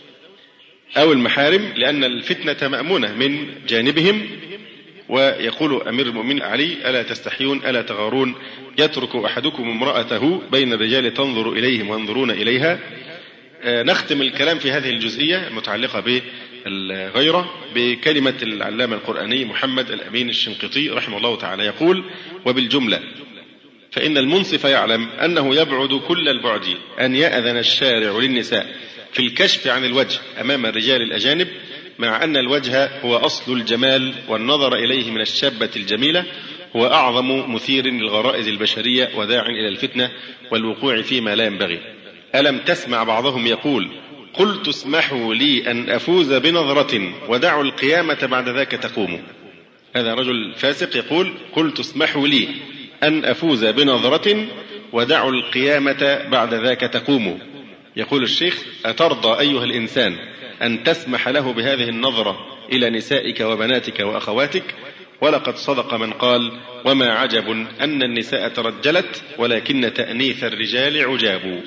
أو المحارم، لأن الفتنة مأمونة من جانبهم. ويقول أمير المؤمنين علي: ألا تستحيون ألا تغارون يترك أحدكم امرأته بين الرجال تنظر إليهم وينظرون إليها. نختم الكلام في هذه الجزئية المتعلقة بالغيرة بكلمة العلامة القرآني محمد الأمين الشنقيطي رحمه الله تعالى، يقول: وبالجملة فإن المنصف يعلم أنه يبعد كل البعد أن يأذن الشارع للنساء في الكشف عن الوجه أمام الرجال الأجانب، مع أن الوجه هو أصل الجمال، والنظر إليه من الشابة الجميلة هو أعظم مثير للغرائز البشرية وداع إلى الفتنة والوقوع فيما لا ينبغي. ألم تسمع بعضهم يقول: قلت اسمحوا لي أن أفوز بنظرة ودعوا القيامة بعد ذاك تقوموا. هذا رجل فاسق يقول: قلت اسمحوا لي أن أفوز بنظرة ودعوا القيامة بعد ذاك تقوموا. يقول الشيخ: أترضى أيها الإنسان أن تسمح له بهذه النظرة إلى نسائك وبناتك وأخواتك؟ ولقد صدق من قال: وما عجب أن النساء ترجلت ولكن تأنيث الرجال عجاب.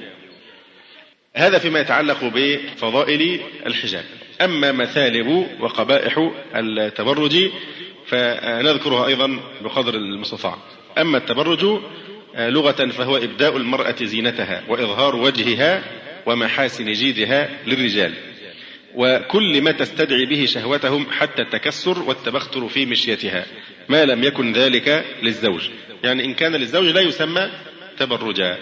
هذا فيما يتعلق بفضائل الحجاب. أما مثالب وقبائح التبرج فنذكرها أيضا بقدر المستطاع. أما التبرج لغة فهو إبداء المرأة زينتها وإظهار وجهها ومحاسن جيدها للرجال، وكل ما تستدعي به شهوتهم حتى التكسر والتبختر في مشيتها، ما لم يكن ذلك للزوج، يعني إن كان للزوج لا يسمى تبرجا.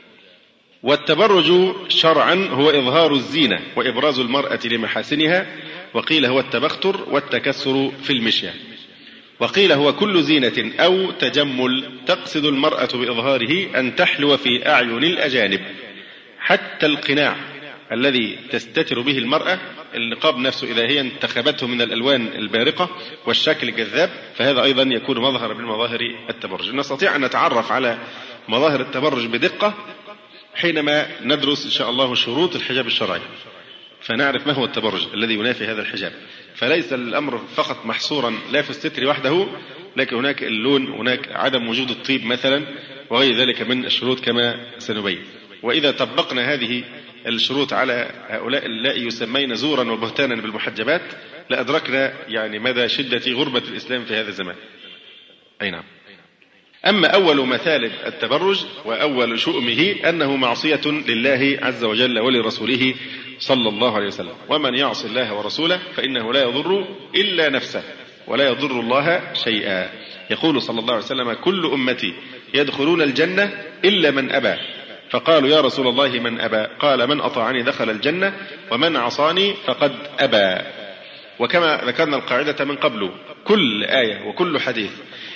والتبرج شرعا هو إظهار الزينة وإبراز المرأة لمحاسنها، وقيل هو التبختر والتكسر في المشية، وقيل هو كل زينة أو تجمل تقصد المرأة بإظهاره أن تحلو في أعين الأجانب، حتى القناع الذي تستتر به المرأة، النقاب نفسه إذا هي انتخبته من الألوان البارقة والشكل الجذاب، فهذا أيضا يكون مظهر من مظاهر التبرج. نستطيع أن نتعرف على مظاهر التبرج بدقة حينما ندرس إن شاء الله شروط الحجاب الشرعي، فنعرف ما هو التبرج الذي ينافي هذا الحجاب. فليس الأمر فقط محصورا لا في الستر وحده، لكن هناك اللون، هناك عدم وجود الطيب مثلا، وغير ذلك من الشروط كما سنبين. وإذا طبقنا هذه الشروط على هؤلاء اللائي يسمين زورا وبهتانا بالمحجبات لأدركنا يعني مدى شدة غربة الإسلام في هذا الزمان. أي نعم. أما أول مثالب التبرج وأول شؤمه أنه معصية لله عز وجل ولرسوله صلى الله عليه وسلم، ومن يعص الله ورسوله فإنه لا يضر إلا نفسه ولا يضر الله شيئا. يقول صلى الله عليه وسلم: كل أمتي يدخلون الجنة إلا من أبى. فقالوا: يا رسول الله من أبى؟ قال: من أطاعني دخل الجنة ومن عصاني فقد أبى. وكما ذكرنا القاعدة من قبل، كل آية وكل حديث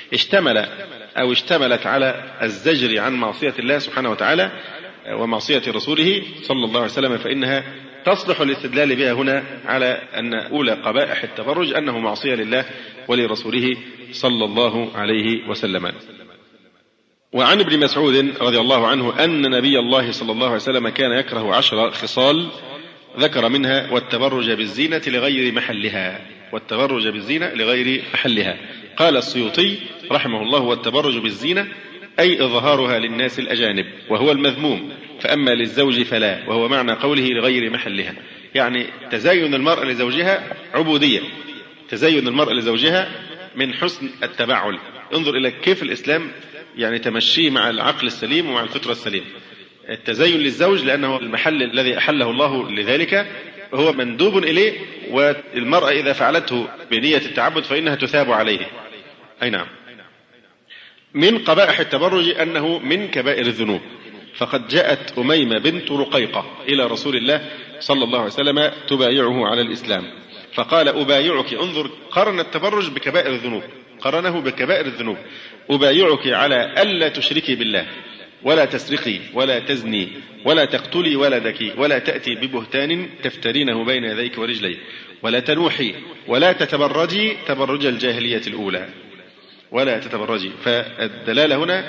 اشتملت على الزجر عن معصية الله سبحانه وتعالى ومعصية رسوله صلى الله عليه وسلم، فإنها تصلح الاستدلال بها هنا على أن أولى قبائح التبرج أنه معصية لله ولرسوله صلى الله عليه وسلم. وعن ابن مسعود رضي الله عنه أن نبي الله صلى الله عليه وسلم كان يكره 10 خصال، ذكر منها: والتبرج بالزينة لغير محلها. والتبرج بالزينة لغير محلها. قال السيوطي رحمه الله: والتبرج بالزينة أي إظهارها للناس الأجانب، وهو المذموم، فأما للزوج فلا، وهو معنى قوله لغير محلها، يعني تزين المرأة لزوجها عبودية، تزين المرأة لزوجها من حسن التبعل. انظر إلى كيف الإسلام يعني تمشي مع العقل السليم ومع الفطرة السليم. التزين للزوج لأنه المحل الذي أحله الله لذلك هو مندوب إليه، والمرأة إذا فعلته بنية التعبد فإنها تثاب عليه. أي نعم. من قبائح التبرج أنه من كبائر الذنوب، فقد جاءت أميمة بنت رقيقة إلى رسول الله صلى الله عليه وسلم تبايعه على الإسلام، فقال: أبايعك. انظر، قرن التبرج بكبائر الذنوب، قرنه بكبائر الذنوب. أبايعك على ألا تشركي بالله ولا تسرقي ولا تزني ولا تقتلي ولدك ولا تأتي ببهتان تفترينه بين يديك ورجليك ولا تنوحي ولا تتبرجي تبرج الجاهلية الأولى، ولا تتبرجي. فالدلالة هنا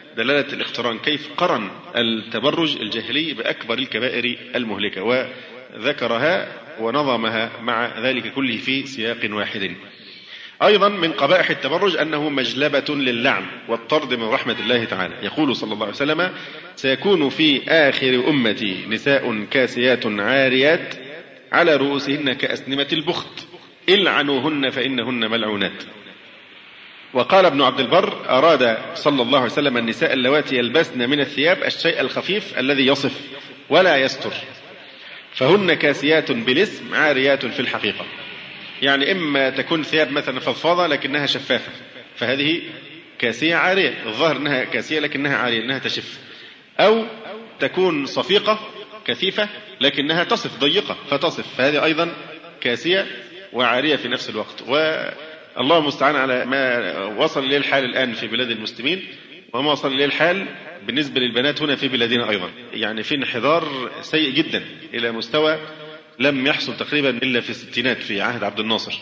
دلالة الاقتران، كيف قرن التبرج الجاهلي بأكبر الكبائر المهلكة وذكرها ونظمها مع ذلك كله في سياق واحد. أيضا من قبائح التبرج أنه مجلبة للعن والطرد من رحمة الله تعالى. يقول صلى الله عليه وسلم: سيكون في آخر أمتي نساء كاسيات عاريات على رؤوسهن كأسنمة البخت العنوهن فإنهن ملعونات. وقال ابن عبد البر: أراد صلى الله عليه وسلم النساء اللواتي يلبسن من الثياب الشيء الخفيف الذي يصف ولا يستر، فهن كاسيات بالاسم عاريات في الحقيقة. يعني إما تكون ثياب مثلا فضفاضة لكنها شفافة، فهذه كاسية عارية، الظاهر أنها كاسية لكنها عارية أنها تشف، أو تكون صفيقة كثيفة لكنها تصف ضيقة فتصف، فهذه أيضا كاسية وعارية في نفس الوقت. والله المستعان على ما وصل إليه الحال الآن في بلاد المسلمين، وما وصل إليه الحال بالنسبة للبنات هنا في بلادنا أيضا، يعني في انحدار سيء جدا إلى مستوى لم يحصل تقريبا إلا في الستينات في عهد عبد الناصر.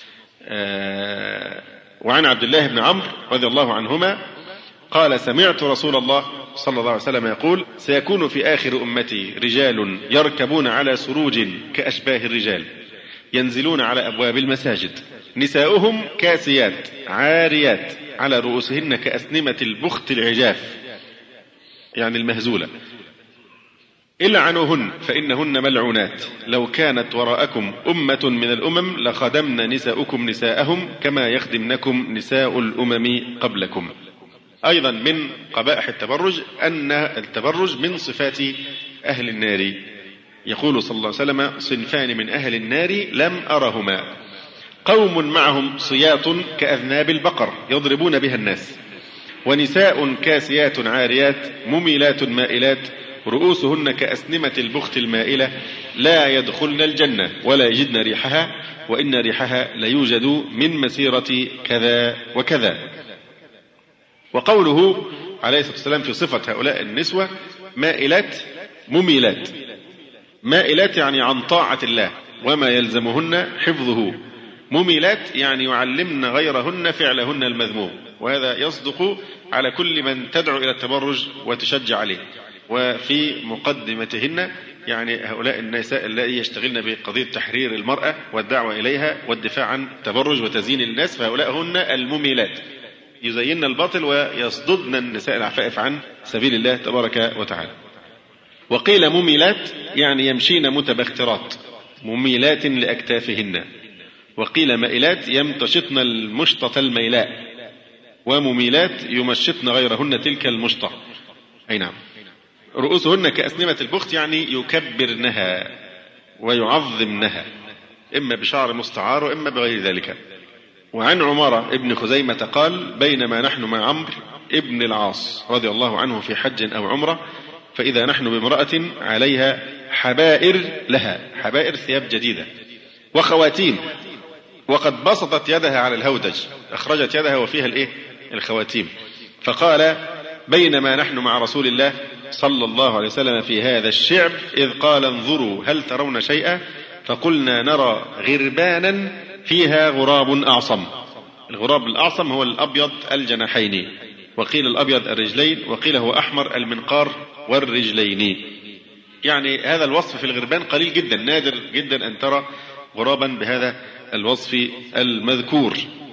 وعن عبد الله بن عمرو رضي الله عنهما قال: سمعت رسول الله صلى الله عليه وسلم يقول: سيكون في آخر أمتي رجال يركبون على سروج كأشباه الرجال ينزلون على أبواب المساجد نساؤهم كاسيات عاريات على رؤوسهن كأسنمة البخت العجاف، يعني المهزولة، العنوهن فإنهن ملعونات، لو كانت وراءكم أمة من الأمم لخدمن نساؤكم نساءهم كما يخدمنكم نساء الأمم قبلكم. أيضا من قبائح التبرج أن التبرج من صفات أهل النار. يقول صلى الله عليه وسلم: صنفان من أهل النار لم أرهما، قوم معهم صياط كأذناب البقر يضربون بها الناس، ونساء كاسيات عاريات مميلات مائلات رؤوسهن كأسنمة البخت المائلة لا يدخلن الجنة ولا يجدن ريحها وإن ريحها ليوجد من مسيرة كذا وكذا. وقوله عليه الصلاة والسلام في صفة هؤلاء النسوة: مائلات مميلات. مائلات يعني عن طاعة الله وما يلزمهن حفظه، مميلات يعني يعلمن غيرهن فعلهن المذموم، وهذا يصدق على كل من تدعو إلى التبرج وتشجع عليه. وفي مقدمتهن يعني هؤلاء النساء التي يشتغلن بقضية تحرير المرأة والدعوة إليها والدفاع عن التبرج وتزيين الناس، فهؤلاء هن المميلات، يزين الباطل ويصددن النساء العفائف عن سبيل الله تبارك وتعالى. وقيل مميلات يعني يمشين متبخترات مميلات لأكتافهن، وقيل مائلات يمتشطن المشطة الميلاء، ومميلات يمشطن غيرهن تلك المشطة. أي نعم. رؤوسهن كأسنمة البخت يعني يكبرنها ويعظمنها، إما بشعر مستعار وإما بغير ذلك. وعن عمارة ابن خزيمة قال: بينما نحن مع عمرو ابن العاص رضي الله عنه في حج أو عمرة، فإذا نحن بامرأة عليها حبائر لها، حبائر ثياب جديدة، وخواتيم، وقد بسطت يدها على الهودج، أخرجت يدها وفيها الخواتيم. فقال: بينما نحن مع رسول الله صلى الله عليه وسلم في هذا الشعب إذ قال: انظروا هل ترون شيئا؟ فقلنا: نرى غربانا فيها غراب أعصم. الغراب الأعصم هو الأبيض الجناحين، وقيل الأبيض الرجلين، وقيل هو أحمر المنقار والرجلين. يعني هذا الوصف في الغربان قليل جدا، نادر جدا أن ترى غرابا بهذا الوصف المذكور.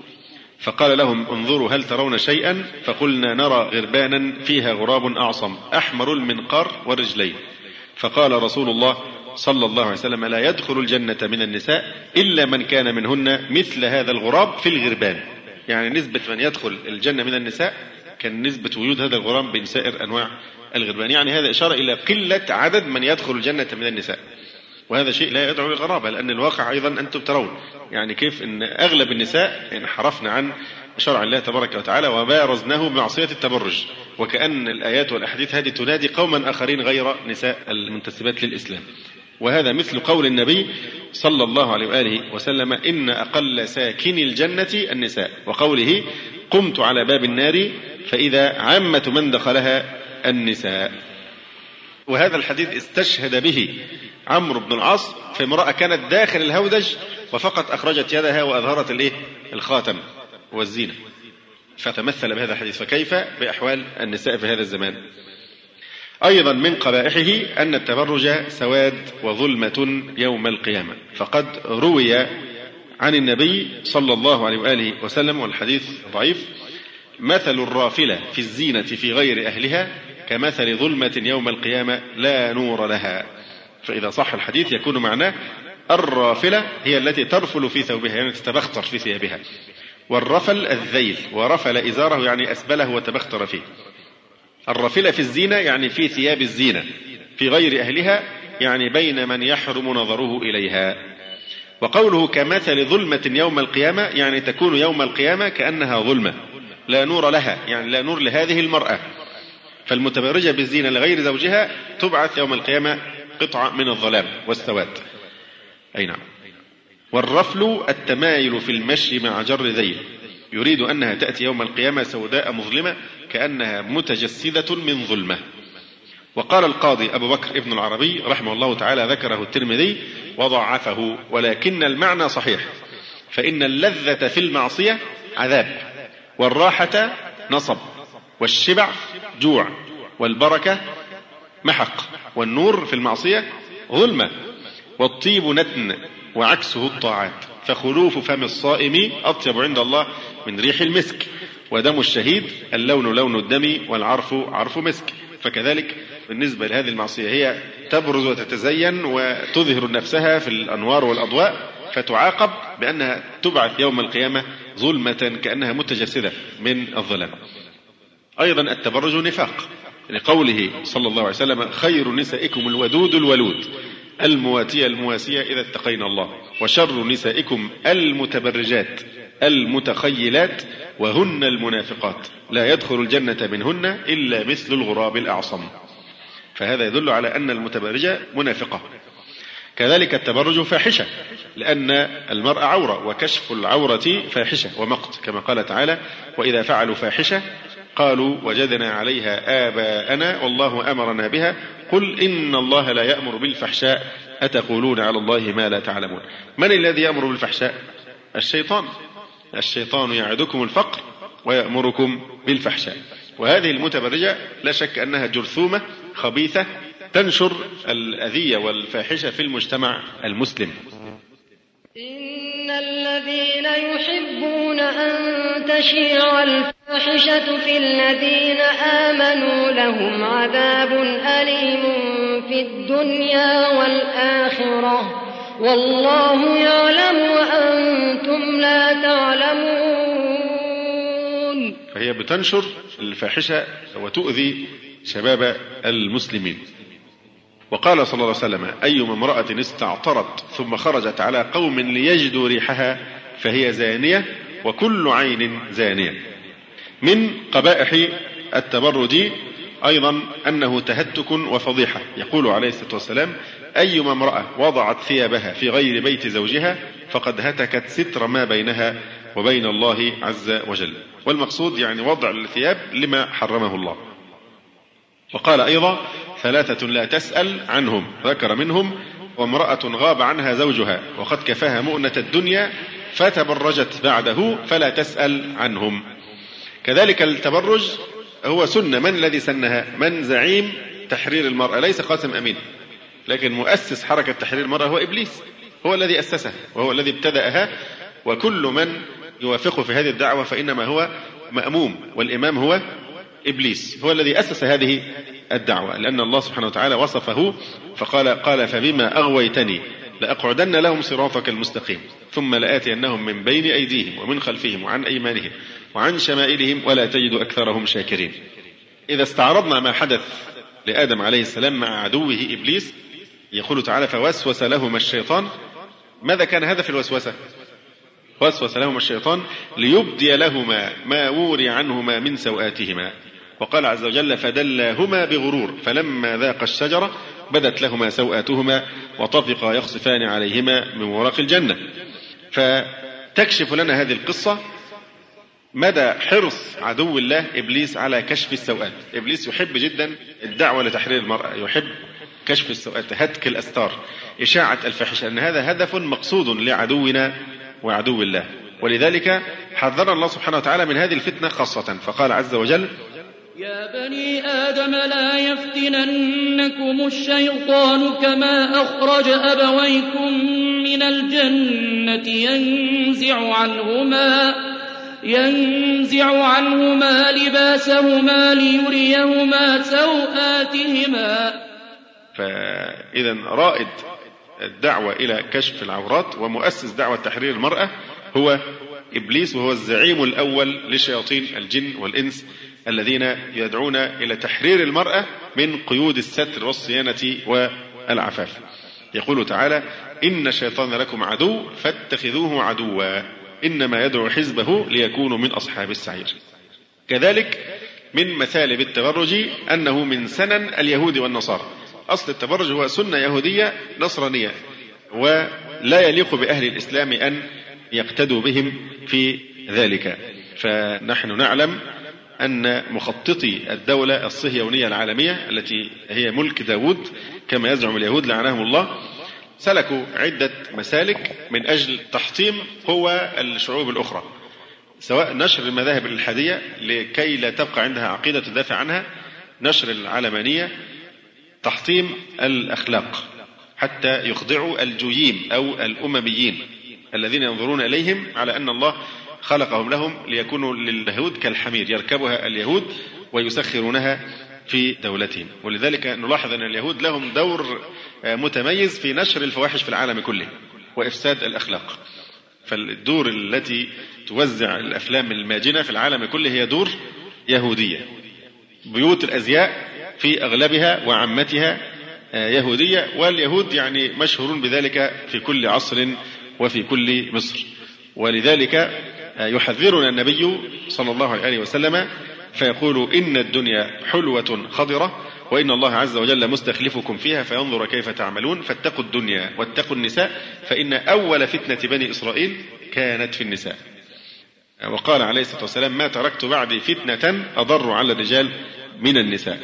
فقال لهم: انظروا هل ترون شيئا؟ فقلنا: نرى غربانا فيها غراب أعصم أحمر المنقار والرجلين. فقال رسول الله صلى الله عليه وسلم: لا يدخل الجنة من النساء إلا من كان منهن مثل هذا الغراب في الغربان. يعني نسبة من يدخل الجنة من النساء كان نسبة وجود هذا الغراب بين سائر أنواع الغربان. يعني هذا إشارة إلى قلة عدد من يدخل الجنة من النساء، وهذا شيء لا يدعو للغرابة، لأن الواقع أيضا أنتم ترون يعني كيف أن أغلب النساء انحرفن عن شرع الله تبارك وتعالى وبارزناه بمعصية التبرج، وكأن الآيات والأحاديث هذه تنادي قوما آخرين غير نساء المنتسبات للإسلام. وهذا مثل قول النبي صلى الله عليه وآله وسلم: إن أقل ساكن الجنة النساء، وقوله: قمت على باب النار فإذا عامة من دخلها النساء. وهذا الحديث استشهد به عمرو بن العاص في امرأة كانت داخل الهودج وفقط أخرجت يدها وأظهرت الخاتم والزينة، فتمثل بهذا الحديث، فكيف بأحوال النساء في هذا الزمان؟ أيضا من قبائحه أن التبرج سواد وظلمة يوم القيامة، فقد روي عن النبي صلى الله عليه وآله وسلم، والحديث ضعيف: مثل الرافلة في الزينة في غير أهلها كمثل ظلمة يوم القيامة لا نور لها. فإذا صح الحديث يكون معناه الرافلة هي التي ترفل في ثوبها، يعني تتبختر في ثيابها، والرفل الذيل، ورفل إزاره يعني أسبله وتبختر فيه. الرافلة في الزينة يعني في ثياب الزينة، في غير أهلها يعني بين من يحرم نظره إليها. وقوله كمثل ظلمة يوم القيامة يعني تكون يوم القيامة كأنها ظلمة لا نور لها، يعني لا نور لهذه المرأة. فالمتبرجة بالزينة لغير زوجها تبعث يوم القيامة قطعة من الظلام والسواد. أي نعم. والرفل التمايل في المشي مع جر ذيل، يريد أنها تأتي يوم القيامة سوداء مظلمة كأنها متجسدة من ظلمة. وقال القاضي أبو بكر ابن العربي رحمه الله تعالى، ذكره الترمذي وضعفه، ولكن المعنى صحيح، فإن اللذة في المعصية عذاب، والراحة نصب، والشبع جوع، والبركة محق، والنور في المعصية ظلمة، والطيب نتن وعكسه الطاعات، فخلوف فم الصائم أطيب عند الله من ريح المسك، ودم الشهيد اللون لون الدم، والعرف عرف مسك. فكذلك بالنسبة لهذه المعصية هي تبرز وتتزين وتظهر نفسها في الأنوار والأضواء، فتعاقب بأنها تبعث يوم القيامة ظلمة كأنها متجسدة من الظلام. أيضا التبرج نفاق، لقوله صلى الله عليه وسلم: خير نسائكم الودود الولود المواتية المواسية إذا اتقينا الله، وشر نسائكم المتبرجات المتخيلات وهن المنافقات لا يدخل الجنة منهن إلا مثل الغراب الأعصم. فهذا يدل على أن المتبرجة منافقة. كذلك التبرج فاحشة، لأن المرأة عورة، وكشف العورة فاحشة ومقت، كما قال تعالى: وإذا فعلوا فاحشة قالوا وجدنا عليها آباءنا والله أمرنا بها قل إن الله لا يأمر بالفحشاء أتقولون على الله ما لا تعلمون. من الذي يأمر بالفحشاء؟ الشيطان. الشيطان يعدكم الفقر ويأمركم بالفحشاء. وهذه المتبرجة لا شك أنها جرثومة خبيثة تنشر الأذية والفاحشة في المجتمع المسلم. إن الذين يحبون أن تشيع الفاحشة في الذين آمنوا لهم عذاب أليم في الدنيا والآخرة والله يعلم وأنتم لا تعلمون. فهي بتنشر الفاحشة وتؤذي شباب المسلمين. وقال صلى الله عليه وسلم: أيما امرأة استعطرت ثم خرجت على قوم ليجدوا ريحها فهي زانية وكل عين زانية. من قبائح التبرج أيضا أنه تهتك وفضيحة. يقول عليه الصلاة والسلام: أيما امرأة وضعت ثيابها في غير بيت زوجها فقد هتكت ستر ما بينها وبين الله عز وجل. والمقصود يعني وضع الثياب لما حرمه الله. وقال أيضا: ثلاثة لا تسأل عنهم، ذكر منهم: وامرأة غاب عنها زوجها وقد كفاها مؤنة الدنيا فتبرجت بعده فلا تسأل عنهم. كذلك التبرج هو سنة. من الذي سنها؟ من زعيم تحرير المرأة، ليس قاسم أمين، لكن مؤسس حركة تحرير المرأة هو إبليس، هو الذي أسسها وهو الذي ابتدأها. وكل من يوافقه في هذه الدعوة فإنما هو مأموم، والإمام هو إبليس، هو الذي أسس هذه الدعوة، لأن الله سبحانه وتعالى وصفه فقال: فبما أغويتني لأقعدن لهم صراطك المستقيم ثم لآتينهم من بين أيديهم ومن خلفهم وعن أيمانهم وعن شمائلهم ولا تجد أكثرهم شاكرين. إذا استعرضنا ما حدث لآدم عليه السلام مع عدوه إبليس، يقول تعالى: فوسوس لهما الشيطان. ماذا كان هدف الوسوسة؟ وسوس لهما الشيطان ليبدي لهما ما وري عنهما من سوآتهما. وقال عز وجل: فدلاهما بغرور فلما ذاقا الشجرة بدت لهما سوآتهما وطفقا يخصفان عليهما من ورق الجنة. فتكشف لنا هذه القصة مدى حرص عدو الله إبليس على كشف السوآت. إبليس يحب جدا الدعوة لتحرير المرأة، يحب كشف السوآت، هتك الأستار، إشاعة الفاحشة، أن هذا هدف مقصود لعدونا وعدو الله. ولذلك حذرنا الله سبحانه وتعالى من هذه الفتنة خاصة، فقال عز وجل: يا بني آدم لا يفتننكم الشيطان كما أخرج أبويكم من الجنة ينزع عنهما لباسهما ليريهما سوآتهما. فإذا رائد الدعوة إلى كشف العورات ومؤسس دعوة تحرير المرأة هو إبليس، وهو الزعيم الأول لشياطين الجن والإنس الذين يدعون إلى تحرير المرأة من قيود الستر والصيانة والعفاف. يقول تعالى: إن الشيطان لكم عدو فاتخذوه عدوا إنما يدعو حزبه ليكونوا من أصحاب السعير. كذلك من مثالب التبرج أنه من سنن اليهود والنصارى. أصل التبرج هو سنة يهودية نصرانية، ولا يليق بأهل الإسلام أن يقتدوا بهم في ذلك. فنحن نعلم أن مخططي الدولة الصهيونية العالمية التي هي ملك داود كما يزعم اليهود لعنهم الله سلكوا عدة مسالك من أجل تحطيم قوى الشعوب الأخرى، سواء نشر المذاهب الإلحادية لكي لا تبقى عندها عقيدة تدافع عنها، نشر العلمانية، تحطيم الأخلاق حتى يخضعوا الجويم أو الأمميين الذين ينظرون إليهم على أن الله خلقهم لهم ليكونوا لليهود كالحمير يركبها اليهود ويسخرونها في دولتهم. ولذلك نلاحظ أن اليهود لهم دور متميز في نشر الفواحش في العالم كله وإفساد الأخلاق. فالدور التي توزع الأفلام الماجنة في العالم كله هي دور يهودية. بيوت الأزياء في أغلبها وعمتها يهودية، واليهود يعني مشهورون بذلك في كل عصر وفي كل مصر. ولذلك يحذرنا النبي صلى الله عليه وسلم فيقول: إن الدنيا حلوة خضرة وإن الله عز وجل مستخلفكم فيها فينظر كيف تعملون، فاتقوا الدنيا واتقوا النساء فإن أول فتنة بني إسرائيل كانت في النساء. وقال عليه الصلاة والسلام: ما تركت بعدي فتنة أضر على الرجال من النساء.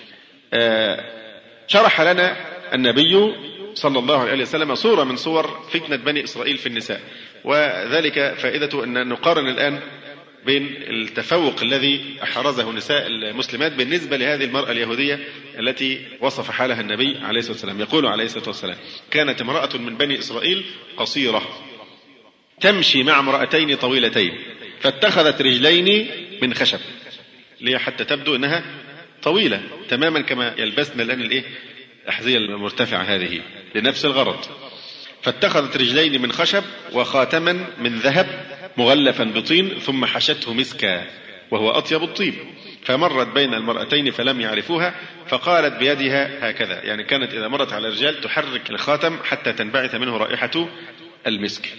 شرح لنا النبي صلى الله عليه وسلم صورة من صور فتنة بني إسرائيل في النساء، وذلك فائدته أن نقارن الآن بين التفوق الذي أحرزه نساء المسلمات بالنسبة لهذه المرأة اليهودية التي وصف حالها النبي عليه الصلاة والسلام. يقول عليه الصلاة والسلام: كانت امرأة من بني إسرائيل قصيرة تمشي مع امرأتين طويلتين فاتخذت رجلين من خشب، ليه؟ حتى تبدو أنها طويلة تماما كما يلبسن الآن الأحذية المرتفعة هذه لنفس الغرض. فاتخذت رجلين من خشب وخاتما من ذهب مغلفا بطين ثم حشته مسكا وهو أطيب الطيب، فمرت بين المرأتين فلم يعرفوها فقالت بيدها هكذا، يعني كانت إذا مرت على الرجال تحرك الخاتم حتى تنبعث منه رائحة المسك.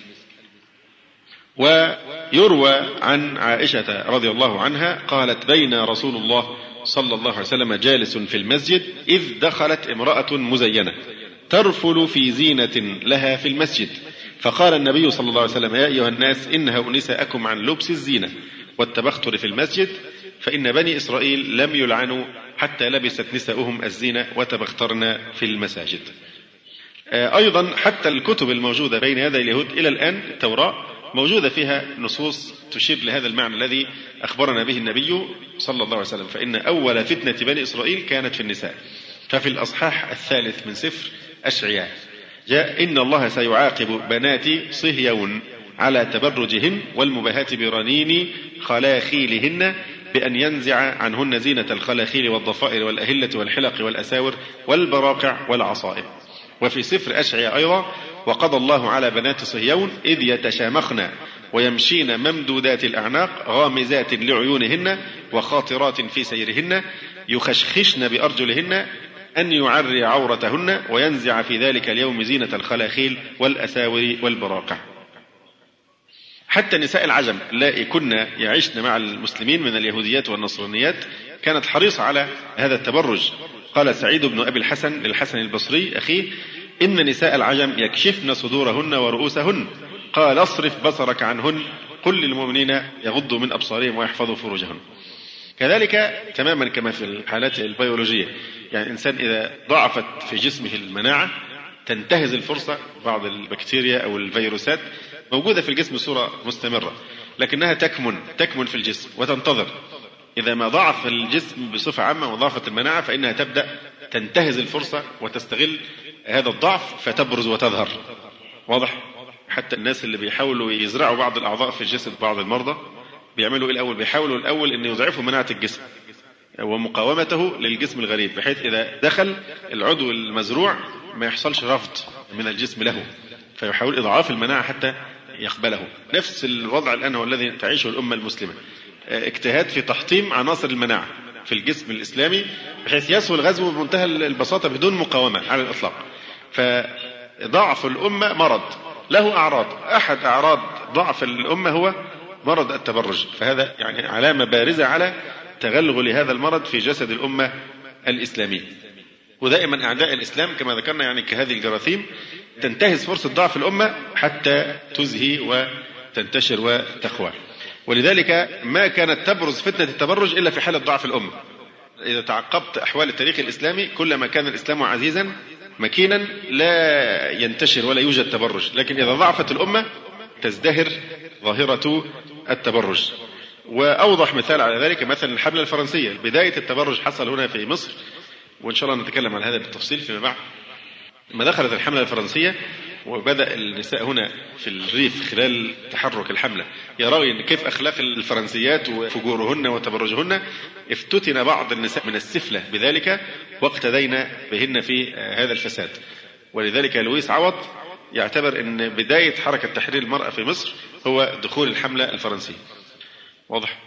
ويروى عن عائشة رضي الله عنها قالت: بين رسول الله صلى الله عليه وسلم جالس في المسجد إذ دخلت امرأة مزينة ترفل في زينة لها في المسجد، فقال النبي صلى الله عليه وسلم: يا أيها الناس إنها نساءكم عن لبس الزينة والتبختر في المسجد، فإن بني إسرائيل لم يلعنوا حتى لبست نساؤهم الزينة وتبخترن في المساجد. أيضا حتى الكتب الموجودة بين يدي اليهود إلى الآن التوراة موجودة فيها نصوص تشير لهذا المعنى الذي أخبرنا به النبي صلى الله عليه وسلم، فإن أول فتنة بني إسرائيل كانت في النساء. ففي الأصحاح 3 من سفر أشعياء جاء: إن الله سيعاقب بنات صهيون على تبرجهن والمباهات برنين خلاخيلهن بأن ينزع عنهن زينة الخلاخيل والضفائر والأهلة والحلق والأساور والبراقع والعصائب. وفي سفر أشعياء أيضا: وقضى الله على بنات صهيون إذ يتشامخن ويمشين ممدودات الأعناق غامزات لعيونهن وخاطرات في سيرهن يخشخشن بأرجلهن أن يعري عورتهن وينزع في ذلك اليوم زينة الخلاخيل والأساور والبراقع. حتى نساء العجم اللائي كنا يعيشن مع المسلمين من اليهوديات والنصرانيات كانت حريصة على هذا التبرج. قال سعيد بن أبي الحسن للحسن البصري أخيه: إن نساء العجم يكشفن صدورهن ورؤوسهن، قال اصرف بصرك عنهن، قل للمؤمنين يغضوا من أبصارهم ويحفظوا فروجهن. كذلك تماما كما في الحالات البيولوجية، يعني الإنسان إذا ضعفت في جسمه المناعة تنتهز الفرصة، بعض البكتيريا أو الفيروسات موجودة في الجسم بصورة مستمرة، لكنها تكمن في الجسم وتنتظر. إذا ما ضعف الجسم بصفة عامة وضعفت المناعة فإنها تبدأ تنتهز الفرصة وتستغل هذا الضعف فتبرز وتظهر. واضح؟ حتى الناس اللي بيحاولوا يزرعوا بعض الأعضاء في جسد بعض المرضى بيعملوا الأول، بيحاولوا الأول أن يضعفوا مناعة الجسم ومقاومته للجسم الغريب، بحيث إذا دخل العضو المزروع ما يحصلش رفض من الجسم له، فيحاول إضعاف المناعة حتى يقبله. نفس الوضع الآن هو الذي تعيشه الأمة المسلمة، اجتهاد في تحطيم عناصر المناعة في الجسم الإسلامي بحيث يسهل غزوه بمنتهى البساطة بدون مقاومة على الإطلاق. فضعف الأمة مرض له أعراض، أحد أعراض ضعف الأمة هو مرض التبرج، فهذا يعني علامة بارزة على تغلغل هذا المرض في جسد الأمة الإسلامية. ودائما أعداء الإسلام كما ذكرنا يعني كهذه الجراثيم تنتهز فرصة ضعف الأمة حتى تزهي وتنتشر وتقوى. ولذلك ما كانت تبرز فتنة التبرج إلا في حالة ضعف الأمة. إذا تعقبت أحوال التاريخ الإسلامي كلما كان الإسلام عزيزا مكينا لا ينتشر ولا يوجد تبرج، لكن إذا ضعفت الأمة تزدهر ظاهرة التبرج. وأوضح مثال على ذلك مثلا الحملة الفرنسية. بداية التبرج حصل هنا في مصر، وإن شاء الله نتكلم عن هذا بالتفصيل فيما بعد. لما دخلت الحملة الفرنسية وبدأ النساء هنا في الريف خلال تحرك الحملة يرون كيف أخلاق الفرنسيات وفجورهن وتبرجهن، افتتن بعض النساء من السفلة بذلك واقتدينا بهن في هذا الفساد. ولذلك لويس عوض يعتبر أن بداية حركة تحرير المرأة في مصر هو دخول الحملة الفرنسية. واضح؟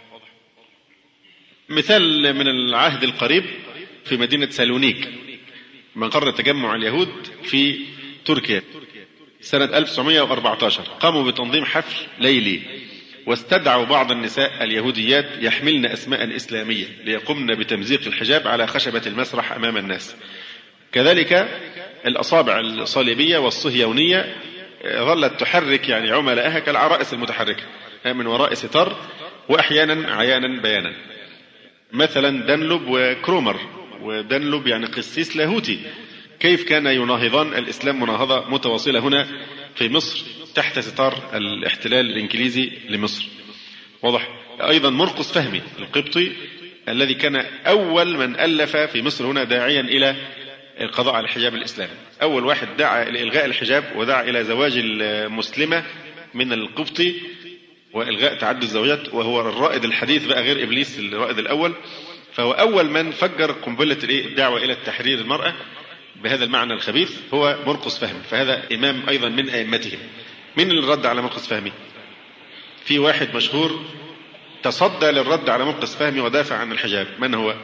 مثال من العهد القريب في مدينة سالونيك مقر تجمع اليهود في تركيا سنة 1914. قاموا بتنظيم حفل ليلي واستدعوا بعض النساء اليهوديات يحملن أسماء إسلامية ليقمن بتمزيق الحجاب على خشبة المسرح أمام الناس. كذلك الأصابع الصليبية والصهيونية ظلت تحرك يعني عملائها كالعرائس المتحركة من وراء ستار وأحيانا عيانا بيانا. مثلا دانلوب وكرومر، ودانلوب يعني قسيس لاهوتي، كيف كان يناهضان الإسلام مناهضة متواصلة هنا في مصر تحت ستار الاحتلال الإنجليزي لمصر. واضح؟ أيضا مرقس فهمي القبطي الذي كان أول من ألف في مصر هنا داعيا إلى القضاء على الحجاب الإسلامي، أول واحد دعا إلى إلغاء الحجاب ودعا إلى زواج المسلمة من القبطي وإلغاء تعدد الزوجات، وهو الرائد الحديث بقى غير إبليس الرائد الأول. فهو أول من فجر قنبلة الدعوة إلى تحرير المرأة بهذا المعنى الخبيث هو مرقس فهمي، فهذا إمام أيضا من أئمتهم. من اللي رد على مرقس فهمي؟ في واحد مشهور تصدى للرد على مرقس فهمي ودافع عن الحجاب. من هو؟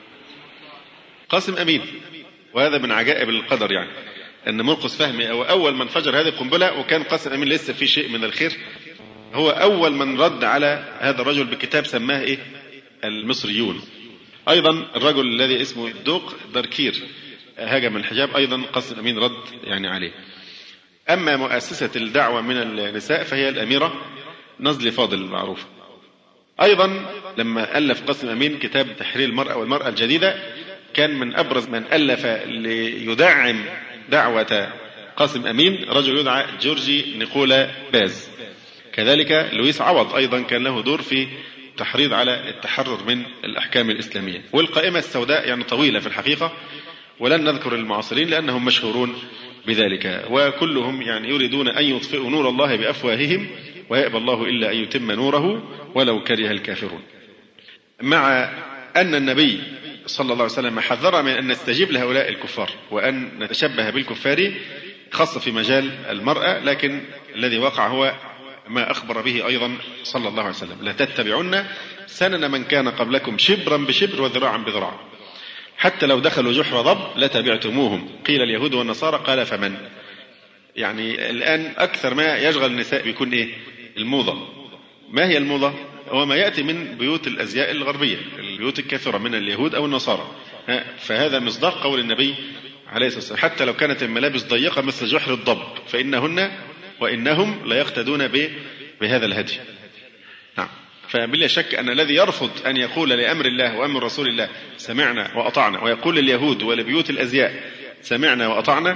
قاسم أمين. وهذا من عجائب القدر يعني أن مرقس فهمي هو أول من فجر هذه القنبلة، وكان قاسم أمين لسه في شيء من الخير. هو أول من رد على هذا الرجل بكتاب سماه المصريون. أيضا الرجل الذي اسمه دوق داركير هاجم الحجاب، أيضا قاسم أمين رد يعني عليه. أما مؤسسة الدعوة من النساء فهي الأميرة نزل فاضل المعروفة. أيضا لما ألف قاسم أمين كتاب تحرير المرأة والمرأة الجديدة كان من أبرز من ألف ليدعم دعوة قاسم أمين رجل يدعى جورجي نيكولا باز. كذلك لويس عوض أيضا كان له دور في تحريض على التحرر من الأحكام الإسلامية. والقائمة السوداء يعني طويلة في الحقيقة، ولن نذكر المعاصرين لأنهم مشهورون بذلك، وكلهم يعني يريدون أن يطفئوا نور الله بأفواههم ويأبى الله إلا أن يتم نوره ولو كره الكافرون. مع أن النبي صلى الله عليه وسلم حذر من أن نستجيب لهؤلاء الكفار وأن نتشبه بالكفار خاصة في مجال المرأة، لكن الذي وقع هو ما أخبر به أيضا صلى الله عليه وسلم: لتتبعن سنن من كان قبلكم شبرا بشبر وذراعا بذراع، حتى لو دخلوا جحر ضب لتبعتموهم. قيل اليهود والنصارى قال فمن. يعني الآن أكثر ما يشغل النساء بيكون إيه؟ الموضة. ما هي الموضة؟ هو ما يأتي من بيوت الأزياء الغربية، البيوت الكثيرة من اليهود أو النصارى. فهذا مصداق قول النبي عليه الصلاة والسلام: حتى لو كانت الملابس ضيقة مثل جحر الضب فإنهن وإنهم لا يقتدون بهذا الهدي. نعم. فبلا شك أن الذي يرفض أن يقول لأمر الله وأمر رسول الله سمعنا وأطعنا، ويقول لليهود ولبيوت الأزياء سمعنا وأطعنا،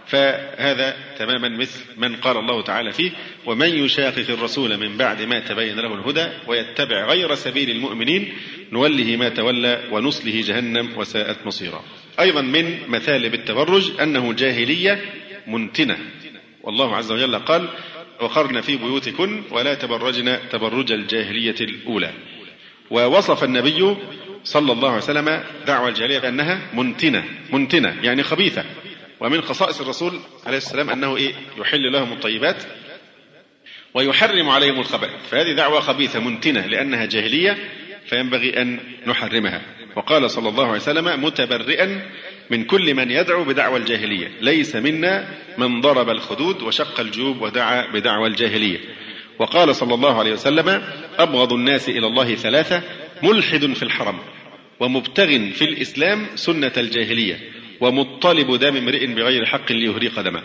فهذا تماما مثل من قال الله تعالى فيه: ومن يشاقق الرسول من بعد ما تبين له الهدى ويتبع غير سبيل المؤمنين نوله ما تولى ونصله جهنم وساءت مصيرا. أيضا من مثالب التبرج أنه جاهلية منتنة، والله عز وجل قال: وقرن في بيوتكن ولا تبرجن تبرج الجاهلية الأولى. ووصف النبي صلى الله عليه وسلم دعوة الجاهلية بأنها منتنة يعني خبيثة. ومن خصائص الرسول عليه السلام أنه يحل لهم الطيبات ويحرم عليهم الخبائث، فهذه دعوة خبيثة منتنة لأنها جاهلية فينبغي أن نحرمها. وقال صلى الله عليه وسلم: متبرئا من كل من يدعو بدعوى الجاهلية، ليس منا من ضرب الخدود وشق الجيوب ودعا بدعوى الجاهلية. وقال صلى الله عليه وسلم: أبغض الناس إلى الله ثلاثة: ملحد في الحرم، ومبتغ في الإسلام سنة الجاهلية، ومطلب دم امرئ بغير حق ليهري قدمه.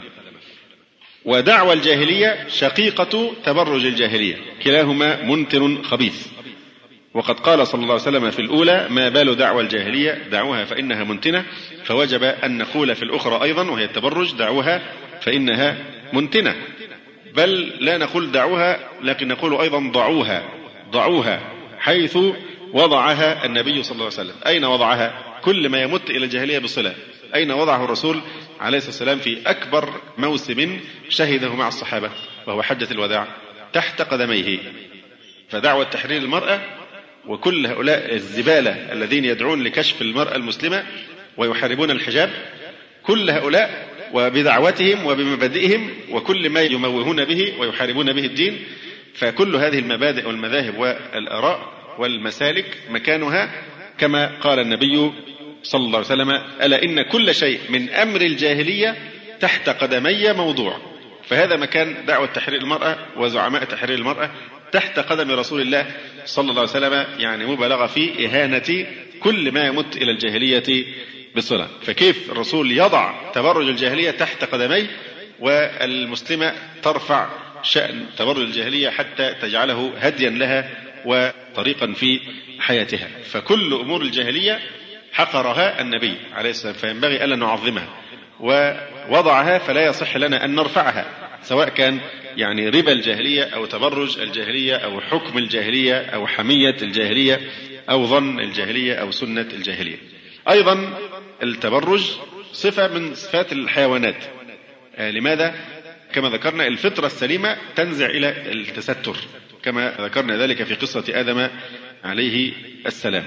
ودعوى الجاهلية شقيقة تبرج الجاهلية، كلاهما منتن خبيث. وقد قال صلى الله عليه وسلم في الأولى: ما بال دعوى الجاهلية دعوها فإنها منتنة، فوجب أن نقول في الأخرى أيضا وهي التبرج: دعوها فإنها منتنة. بل لا نقول دعوها، لكن نقول أيضا ضعوها حيث وضعها النبي صلى الله عليه وسلم. أين وضعها؟ كل ما يمت إلى الجاهلية بصلة أين وضعه الرسول عليه الصلاة والسلام في أكبر موسم شهده مع الصحابة وهو حجة الوداع؟ تحت قدميه. فدعوة تحرير المرأة وكل هؤلاء الزبالة الذين يدعون لكشف المرأة المسلمة ويحاربون الحجاب، كل هؤلاء وبدعوتهم وبمبادئهم وكل ما يموهون به ويحاربون به الدين، فكل هذه المبادئ والمذاهب والآراء والمسالك مكانها كما قال النبي صلى الله عليه وسلم: ألا إن كل شيء من أمر الجاهلية تحت قدمي موضوع. فهذا مكان دعوة تحرير المرأة وزعماء تحرير المرأة تحت قدم رسول الله صلى الله عليه وسلم، يعني مبالغة في إهانة كل ما يمت إلى الجاهلية بصلة. فكيف الرسول يضع تبرج الجاهلية تحت قدميه والمسلمة ترفع شأن تبرج الجاهلية حتى تجعله هديا لها وطريقا في حياتها؟ فكل أمور الجاهلية حقرها النبي عليه السلام، فينبغي ألا نعظمها، ووضعها فلا يصح لنا أن نرفعها، سواء كان يعني ربا الجاهلية أو تبرج الجاهلية أو حكم الجاهلية أو حمية الجاهلية أو ظن الجاهلية أو سنة الجاهلية. أيضا التبرج صفة من صفات الحيوانات. لماذا؟ كما ذكرنا الفطرة السليمة تنزع إلى التستر، كما ذكرنا ذلك في قصة آدم عليه السلام.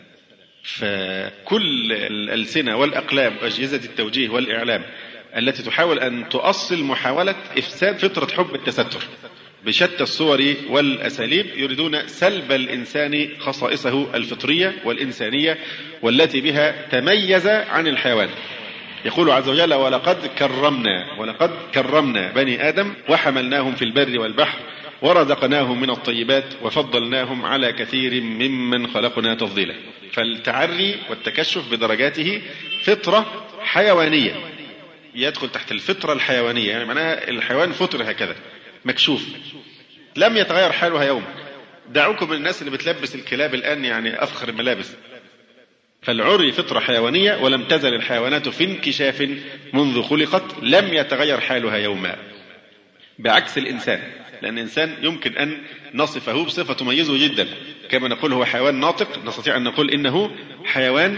فكل الألسنة والأقلام وأجهزة التوجيه والإعلام التي تحاول أن تؤصل محاولة إفساد فطرة حب التستر بشتى الصور والأساليب، يريدون سلب الإنسان خصائصه الفطرية والإنسانية والتي بها تميز عن الحيوان. يقول عز وجل: ولقد كرمنا بني آدم وحملناهم في البر والبحر ورزقناهم من الطيبات وفضلناهم على كثير ممن خلقنا تفضيلا. فالتعري والتكشف بدرجاته فطرة حيوانية، يدخل تحت الفطرة الحيوانية، يعني معناها الحيوان فطر هكذا مكشوف لم يتغير حالها يوم. دعوكم من الناس اللي بتلبس الكلاب الآن يعني أفخر الملابس. فالعري فطرة حيوانية، ولم تزل الحيوانات في انكشاف منذ خلقت، لم يتغير حالها يوما، بعكس الإنسان. لأن الإنسان يمكن أن نصفه بصفة تميزه جدا، كما نقول هو حيوان ناطق، نستطيع أن نقول إنه حيوان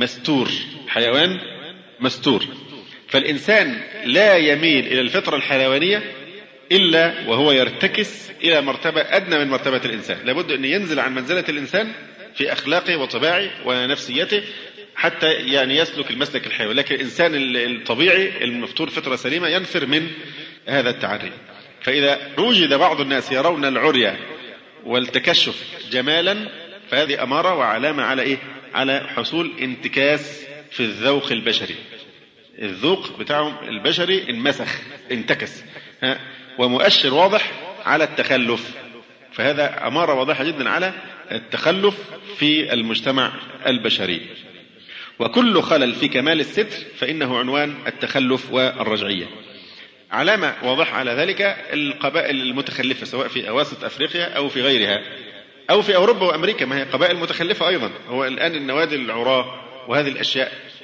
مستور. فالإنسان لا يميل إلى الفطرة الحيوانية إلا وهو يرتكس إلى مرتبة أدنى من مرتبة الإنسان. لابد أن ينزل عن منزلة الإنسان في أخلاقه وطباعه ونفسيته حتى يعني يسلك المسلك الحيواني. لكن الإنسان الطبيعي المفطور فطرة سليمة ينفر من هذا التعري. فإذا وجد بعض الناس يرون العري والتكشف جمالا، فهذه أمارة وعلامة على على حصول انتكاس في الذوق البشري. الذوق بتاعهم البشري انتكس، ومؤشر واضح على التخلف. فهذا أمارة واضحة جدا على التخلف في المجتمع البشري. وكل خلل في كمال الستر فإنه عنوان التخلف والرجعية. علامة واضحة على ذلك القبائل المتخلفة، سواء في أواسط أفريقيا أو في غيرها أو في أوروبا وأمريكا، ما هي قبائل متخلفة أيضا. هو الآن النوادي العراة وهذه الأشياء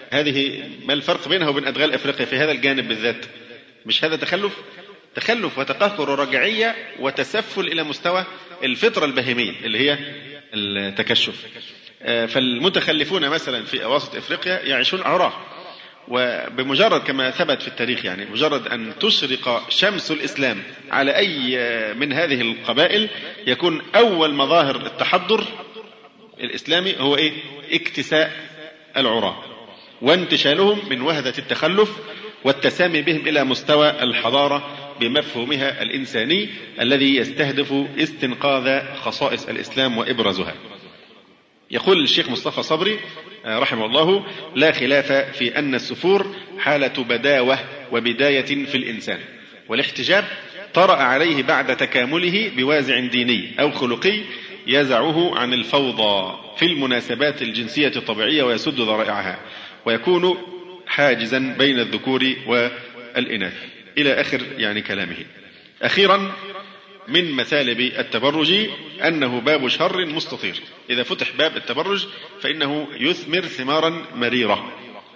هذه ما الفرق بينها وبين أدغال أفريقيا في هذا الجانب بالذات؟ مش هذا تخلف وتقهقر ورجعية وتسفل إلى مستوى الفطرة البهيمية اللي هي التكشف. فالمتخلفون مثلا في أواسط أفريقيا يعيشون عراة، وبمجرد كما ثبت في التاريخ يعني مجرد أن تشرق شمس الإسلام على أي من هذه القبائل يكون أول مظاهر التحضر الإسلامي هو اكتساء العراة وانتشالهم من وهدة التخلف والتسامي بهم إلى مستوى الحضارة بمفهومها الإنساني الذي يستهدف استنقاذ خصائص الإسلام وإبرزها. يقول الشيخ مصطفى صبري رحمه الله: لا خلاف في أن السفور حالة بداوة وبداية في الإنسان، والاحتجاب طرأ عليه بعد تكامله بوازع ديني أو خلقي يزعه عن الفوضى في المناسبات الجنسية الطبيعية ويسد ذرائعها، ويكون حاجزا بين الذكور والإناث، إلى آخر يعني كلامه. أخيرا من مثالب التبرج أنه باب شر مستطير، إذا فتح باب التبرج فإنه يثمر ثمارا مريرة،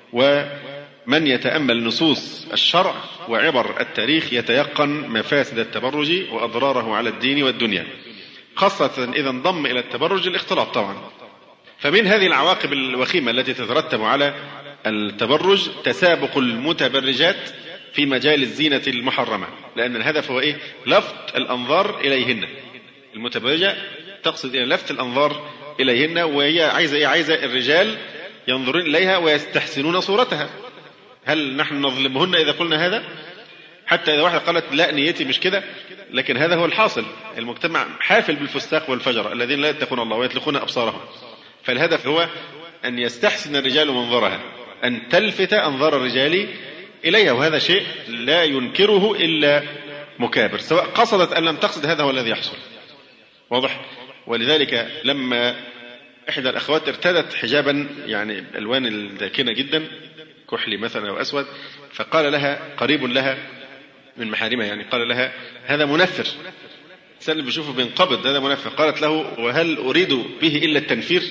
ومن يتأمل نصوص الشرع وعبر التاريخ يتيقن مفاسد التبرج وأضراره على الدين والدنيا، خاصة إذا انضم إلى التبرج الاختلاط طبعا. فمن هذه العواقب الوخيمة التي تترتب على التبرج تسابق المتبرجات في مجال الزينة المحرمة، لأن الهدف هو لفت الأنظار إليهن. المتبرجة تقصد إلى لفت الأنظار إليهن، وهي عايزة الرجال ينظرون إليها ويستحسنون صورتها. هل نحن نظلمهن إذا قلنا هذا؟ حتى إذا واحدة قالت لا نيتي مش كده، لكن هذا هو الحاصل. المجتمع حافل بالفساق والفجر الذين لا يتقون الله ويطلقون أبصارهم. فالهدف هو أن يستحسن الرجال منظرها، أن تلفت أنظار الرجال إليها، وهذا شيء لا ينكره إلا مكابر، سواء قصدت أن لم تقصد. هذا هو الذي يحصل، واضح. ولذلك لما إحدى الأخوات ارتدت حجابا يعني ألوان الداكنة جدا، كحلي مثلا أو أسود، فقال لها قريب لها من محارمها يعني قال لها هذا منفر، الإنسان اللي بيشوفه بينقبض، هذا منفر. قالت له وهل أريد به إلا التنفير؟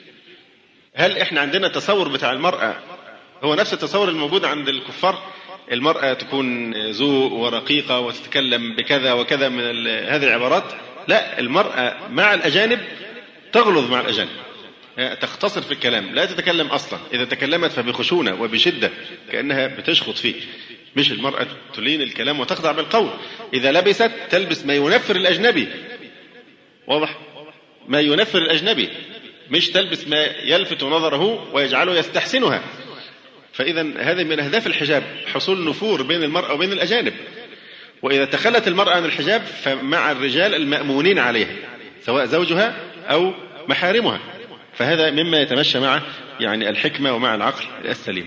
هل إحنا عندنا تصور بتاع المرأة هو نفس التصور الموجود عند الكفار؟ المرأة تكون ذوق ورقيقة وتتكلم بكذا وكذا من هذه العبارات. لا، المرأة مع الأجانب تغلظ مع الأجانب، تختصر في الكلام، لا تتكلم أصلا، إذا تكلمت فبخشونة وبشدة كأنها بتشخط فيه. مش المرأة تلين الكلام وتخضع بالقول. إذا لبست تلبس ما ينفر الأجنبي، واضح، ما ينفر الأجنبي، مش تلبس ما يلفت نظره ويجعله يستحسنها. فإذا هذا من أهداف الحجاب، حصول نفور بين المرأة وبين الأجانب. وإذا تخلت المرأة عن الحجاب فمع الرجال المأمونين عليها سواء زوجها أو محارمها، فهذا مما يتمشى مع يعني الحكمة ومع العقل السليم.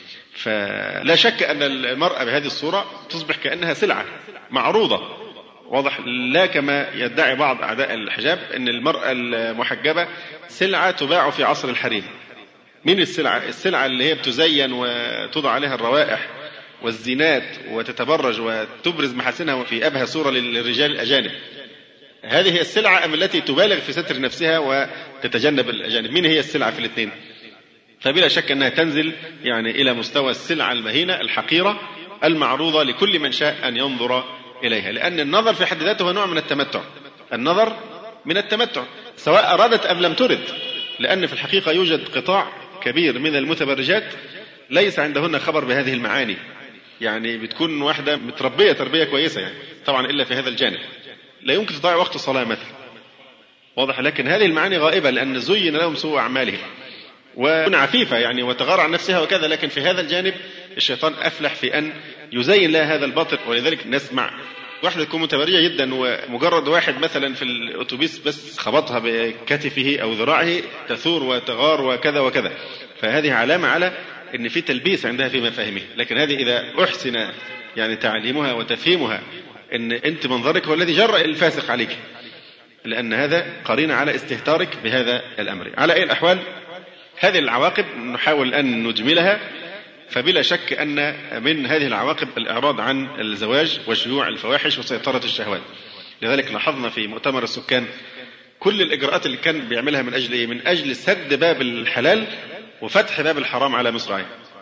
فلا شك أن المرأة بهذه الصورة تصبح كأنها سلعة معروضة، واضح، لا كما يدعي بعض أعداء الحجاب أن المرأة المحجبة سلعة تباع في عصر الحريم. من السلعة اللي هي بتزين وتوضع عليها الروائح والزينات وتتبرج وتبرز محاسنها في أبهى صورة للرجال الأجانب. هذه هي السلعة أم التي تبالغ في ستر نفسها وتتجنب الأجانب؟ من هي السلعة في الاثنين؟ فبلا شك أنها تنزل يعني إلى مستوى السلعة المهينة الحقيرة المعروضة لكل من شاء أن ينظر إليها، لأن النظر في حد ذاته هو نوع من التمتع. النظر من التمتع سواء أرادت أم لم ترد، لأن في الحقيقة يوجد قطاع كبير من المتبرجات ليس عندهن خبر بهذه المعاني. يعني بتكون واحدة متربية تربية كويسة يعني طبعا إلا في هذا الجانب، لا يمكن تضيع وقت صلاة مثلا، واضح، لكن هذه المعاني غائبة لأن زين لهم سوء أعمالهم وكن عفيفة يعني وتغار عن نفسها وكذا. لكن في هذا الجانب الشيطان أفلح في أن يزين لها هذا الباطل. ولذلك نسمع واحدة تكون متبرجة جدا ومجرد واحد مثلا في الأتوبيس بس خبطها بكتفه أو ذراعه تثور وتغار وكذا وكذا، فهذه علامة على أن في تلبيس عندها في مفاهيمها. لكن هذه إذا أحسن يعني تعليمها وتفهيمها أن أنت منظرك هو الذي جرأ الفاسق عليك، لأن هذا قرين على استهتارك بهذا الأمر. على أي الأحوال هذه العواقب نحاول أن نجملها. فبلا شك أن من هذه العواقب الإعراض عن الزواج وشيوع الفواحش وسيطرة الشهوات. لذلك لاحظنا في مؤتمر السكان كل الإجراءات اللي كان بيعملها من أجل إيه؟ من أجل سد باب الحلال وفتح باب الحرام على مصراعيه.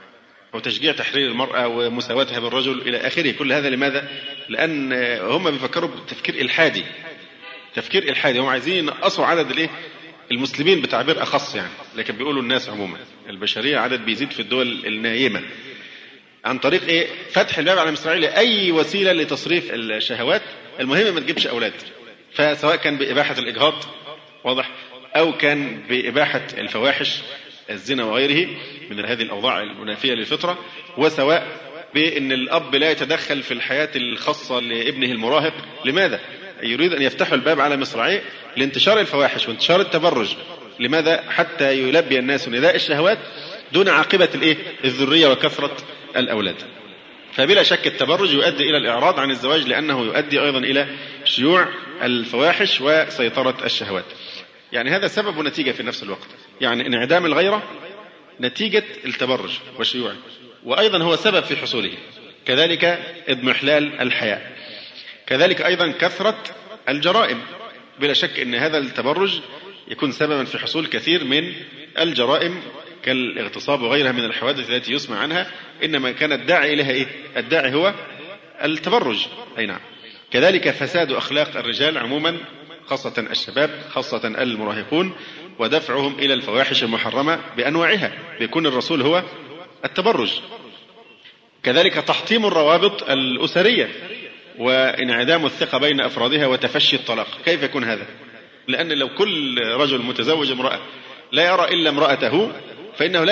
وتشجيع تحرير المرأة ومساواتها بالرجل إلى آخره. كل هذا لماذا؟ لأن هم بيفكروا بتفكير إلحادي، تفكير إلحادي. هم عايزين ينقصوا عدد المسلمين بتعبير أخص يعني، لكن بيقولوا الناس عموما البشرية عدد بيزيد في الدول النايمة عن طريق فتح الباب على مصراعيه لأي وسيلة لتصريف الشهوات. المهم ما تجيبش أولاد، فسواء كان بإباحة الإجهاض واضح، أو كان بإباحة الفواحش الزنا وغيره من هذه الأوضاع المنافية للفطرة، وسواء بأن الأب لا يتدخل في الحياة الخاصة لابنه المراهق. لماذا؟ يريد أن يفتحوا الباب على مصراعيه لانتشار الفواحش وانتشار التبرج. لماذا؟ حتى يلبي الناس نداء الشهوات دون عاقبة الذرية وكثرة الأولاد. فبلا شك التبرج يؤدي إلى الإعراض عن الزواج، لأنه يؤدي أيضا إلى شيوع الفواحش وسيطرة الشهوات. يعني هذا سبب ونتيجة في نفس الوقت، يعني انعدام الغيرة نتيجة التبرج والشيوع، وأيضا هو سبب في حصوله. كذلك اضمحلال الحياء، كذلك أيضا كثرة الجرائم. بلا شك أن هذا التبرج يكون سببا في حصول كثير من الجرائم كالاغتصاب وغيرها من الحوادث التي يسمع عنها، إنما كان الداعي إليها الداعي هو التبرج. أي نعم. كذلك فساد أخلاق الرجال عموما، خاصة الشباب، خاصة المراهقون، ودفعهم إلى الفواحش المحرمة بأنواعها، بيكون الرسول هو التبرج. كذلك تحطيم الروابط الأسرية وانعدام الثقة بين أفرادها وتفشي الطلاق. كيف يكون هذا؟ لأن لو كل رجل متزوج امرأة لا يرى إلا امرأته فإنه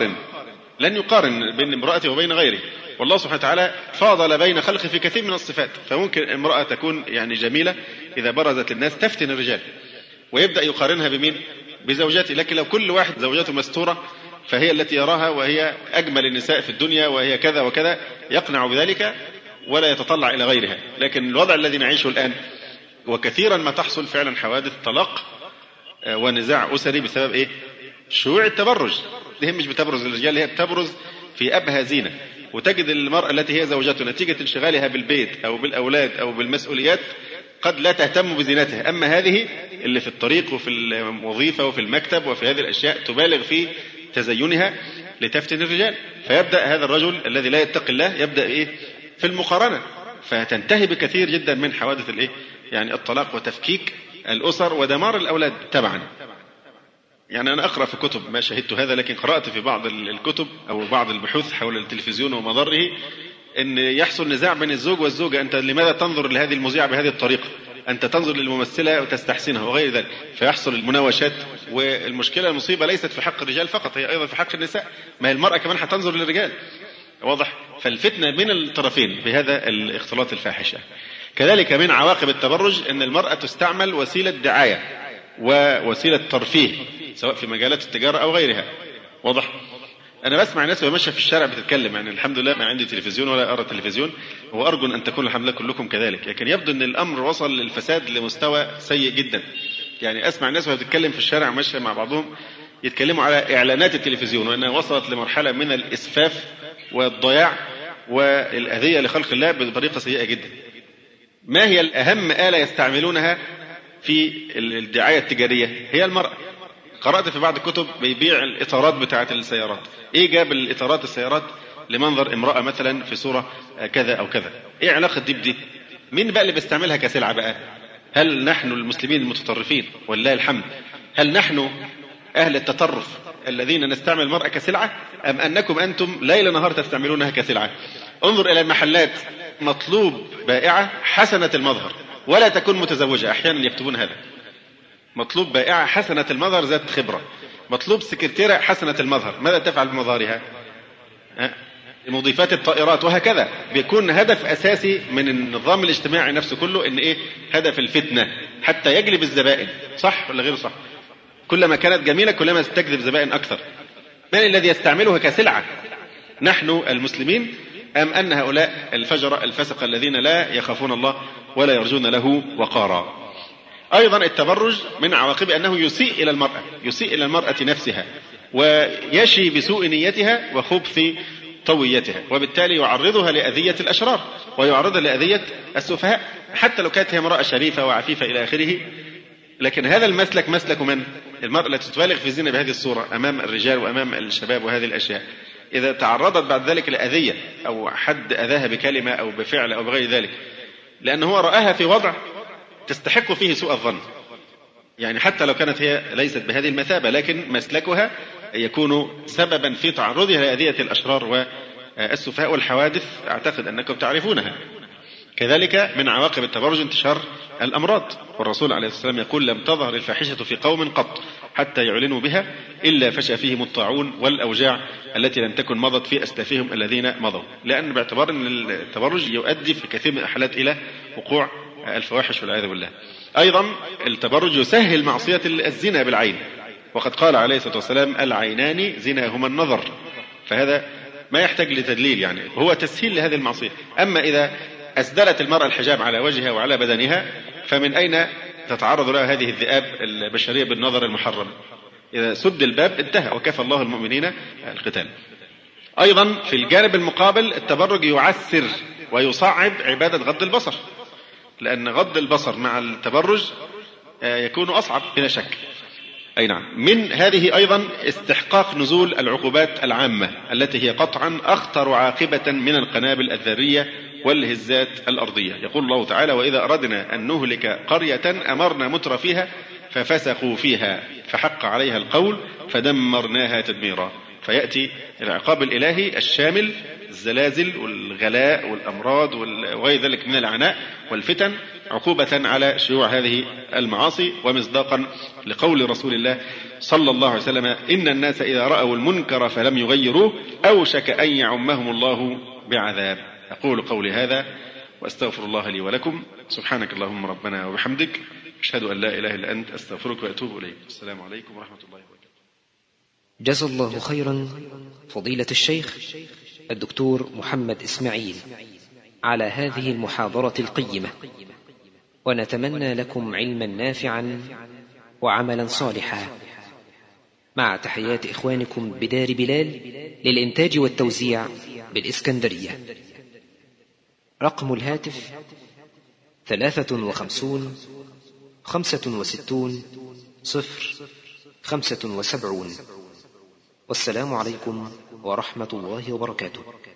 لن يقارن بين امرأته وبين غيره. والله سبحانه وتعالى فاضل بين خلقه في كثير من الصفات، فممكن امرأة تكون جميلة إذا برزت للناس تفتن الرجال ويبدأ يقارنها بمين؟ بزوجاته. لكن لو كل واحد زوجته مستورة فهي التي يراها وهي أجمل النساء في الدنيا وهي كذا وكذا، يقنع بذلك ولا يتطلع إلى غيرها. لكن الوضع الذي نعيشه الآن، وكثيرا ما تحصل فعلا حوادث طلاق ونزاع أسري بسبب شيوع التبرج. هي مش بتبرز الرجال، هي بتبرز في أبهى زينة. وتجد المرأة التي هي زوجته نتيجة انشغالها بالبيت أو بالأولاد أو بالمسؤوليات قد لا تهتم بزينتها، أما هذه اللي في الطريق وفي الوظيفة وفي المكتب وفي هذه الأشياء تبالغ في تزينها لتفتن الرجال. فيبدأ هذا الرجل الذي لا يتقي الله يبدأ في المقارنة، فتنتهي بكثير جدا من حوادث الطلاق وتفكيك الأسر ودمار الأولاد تبعا. يعني أنا أقرأ في كتب، ما شهدت هذا لكن قرأت في بعض الكتب أو بعض البحوث حول التلفزيون ومضره، أن يحصل نزاع بين الزوج والزوجة. أنت لماذا تنظر لهذه المذيعة بهذه الطريقة؟ أنت تنظر للممثلة وتستحسنها وغير ذلك، فيحصل المناوشات. والمشكلة المصيبة ليست في حق الرجال فقط، هي أيضا في حق النساء. ما هي المرأة كمان هتنظر للرجال، واضح؟ فالفتنة من الطرفين بهذا الاختلاط الفاحشة. كذلك من عواقب التبرج أن المرأة تستعمل وسيلة دعاية ووسيلة ترفيه، سواء في مجالات التجارة أو غيرها، واضح؟ أنا بسمع ناس وماشية في الشارع بتتكلم، يعني الحمد لله ما عندي تلفزيون ولا أرى تلفزيون، وأرجو أن تكون الحمد لله كلكم كذلك، لكن يبدو أن الأمر وصل للفساد لمستوى سيء جدا. يعني أسمع ناس وهي بتتكلم في الشارع ماشية مع بعضهم يتكلموا على إعلانات التلفزيون، وأنها وصلت لمرحلة من الإسفاف والضياع والأذية لخلق الله بطريقة سيئة جدا. ما هي الأهم آلة يستعملونها في الدعاية التجارية؟ هي المرأة. قرأت في بعض الكتب بيبيع الإطارات بتاعة السيارات. إيه جاب الإطارات السيارات لمنظر امرأة مثلا في صورة كذا أو كذا؟ إيه علاقة دي بدي؟ مين بقى اللي بيستعملها كسلعة بقى؟ هل نحن المسلمين المتطرفين والله الحمد؟ هل نحن أهل التطرف الذين نستعمل المرأة كسلعة، أم أنكم أنتم ليل نهار تستعملونها كسلعة؟ انظر إلى المحلات، مطلوب بائعة حسنة المظهر ولا تكون متزوجة، أحيانا يكتبون هذا، مطلوب بائعة حسنة المظهر ذات خبرة، مطلوب سكرتيرة حسنة المظهر. ماذا تفعل بمظهرها؟ مضيفات الطائرات وهكذا. بيكون هدف أساسي من النظام الاجتماعي نفسه كله إن هدف الفتنة حتى يجلب الزبائن. صح ولا غير صح؟ كلما كانت جميلة كلما تجذب زبائن أكثر. من الذي يستعملها كسلعة؟ نحن المسلمين أم أن هؤلاء الفجرة الفسقة الذين لا يخافون الله ولا يرجون له وقارا؟ أيضا التبرج من عواقبه أنه يسيء إلى المرأة نفسها، ويشي بسوء نيتها وخبث طويتها، وبالتالي يعرضها لأذية الأشرار ويعرضها لأذية السفهاء، حتى لو كانت هي امرأة شريفة وعفيفة إلى آخره. لكن هذا مسلك من المرأة التي تبالغ في الزنا بهذه الصورة أمام الرجال وأمام الشباب وهذه الأشياء. إذا تعرضت بعد ذلك لأذية أو حد أذاها بكلمة أو بفعل أو بغير ذلك، لأنه هو رآها في وضع تستحق فيه سوء الظن، يعني حتى لو كانت هي ليست بهذه المثابة، لكن مسلكها يكون سببا في تعرضها لأذية الأشرار والسفهاء والحوادث، أعتقد أنكم تعرفونها. كذلك من عواقب التبرج انتشار الأمراض، والرسول عليه الصلاة والسلام يقول: لم تظهر الفاحشة في قوم قط حتى يعلنوا بها إلا فشى فيهم الطاعون والأوجاع التي لم تكن مضت في أسلافهم الذين مضوا، لأن باعتبار أن التبرج يؤدي في كثير من الحالات إلى وقوع الفواحش والعياذ بالله. أيضا التبرج يسهل معصية الزنا بالعين، وقد قال عليه الصلاة والسلام: العينان زناهما النظر، فهذا ما يحتاج لتدليل، يعني هو تسهيل لهذه المعصية. أما إذا أسدلت المرأة الحجاب على وجهها وعلى بدنها، فمن أين تتعرض لها هذه الذئاب البشرية بالنظر المحرم؟ إذا سد الباب انتهى، وكفى الله المؤمنين القتال. أيضا في الجانب المقابل التبرج يعسر ويصعب عبادة غض البصر، لأن غض البصر مع التبرج يكون أصعب بلا شك. أي نعم. من هذه أيضا استحقاق نزول العقوبات العامة التي هي قطعا أخطر عاقبة من القنابل الذرية والهزات الأرضية. يقول الله تعالى: وإذا أردنا أن نهلك قرية أمرنا متر فيها ففسقوا فيها فحق عليها القول فدمرناها تدميرا. فيأتي العقاب الإلهي الشامل، الزلازل والغلاء والأمراض وغير ذلك من العناء والفتن، عقوبة على شيوع هذه المعاصي، ومصداقا لقول رسول الله صلى الله عليه وسلم: إن الناس إذا رأوا المنكر فلم يغيروه أوشك أن يعمهم الله بعذاب. أقول قولي هذا وأستغفر الله لي ولكم. سبحانك اللهم ربنا وبحمدك، أشهد أن لا إله إلا أنت، أستغفرك وأتوب إليك. السلام عليكم ورحمة الله وبركاته. جزا الله خيرا فضيلة الشيخ الدكتور محمد إسماعيل على هذه المحاضرة القيمة، ونتمنى لكم علما نافعا وعملا صالحا، مع تحيات إخوانكم بدار بلال للإنتاج والتوزيع بالإسكندرية. رقم الهاتف 53 65 075. والسلام عليكم ورحمة الله وبركاته.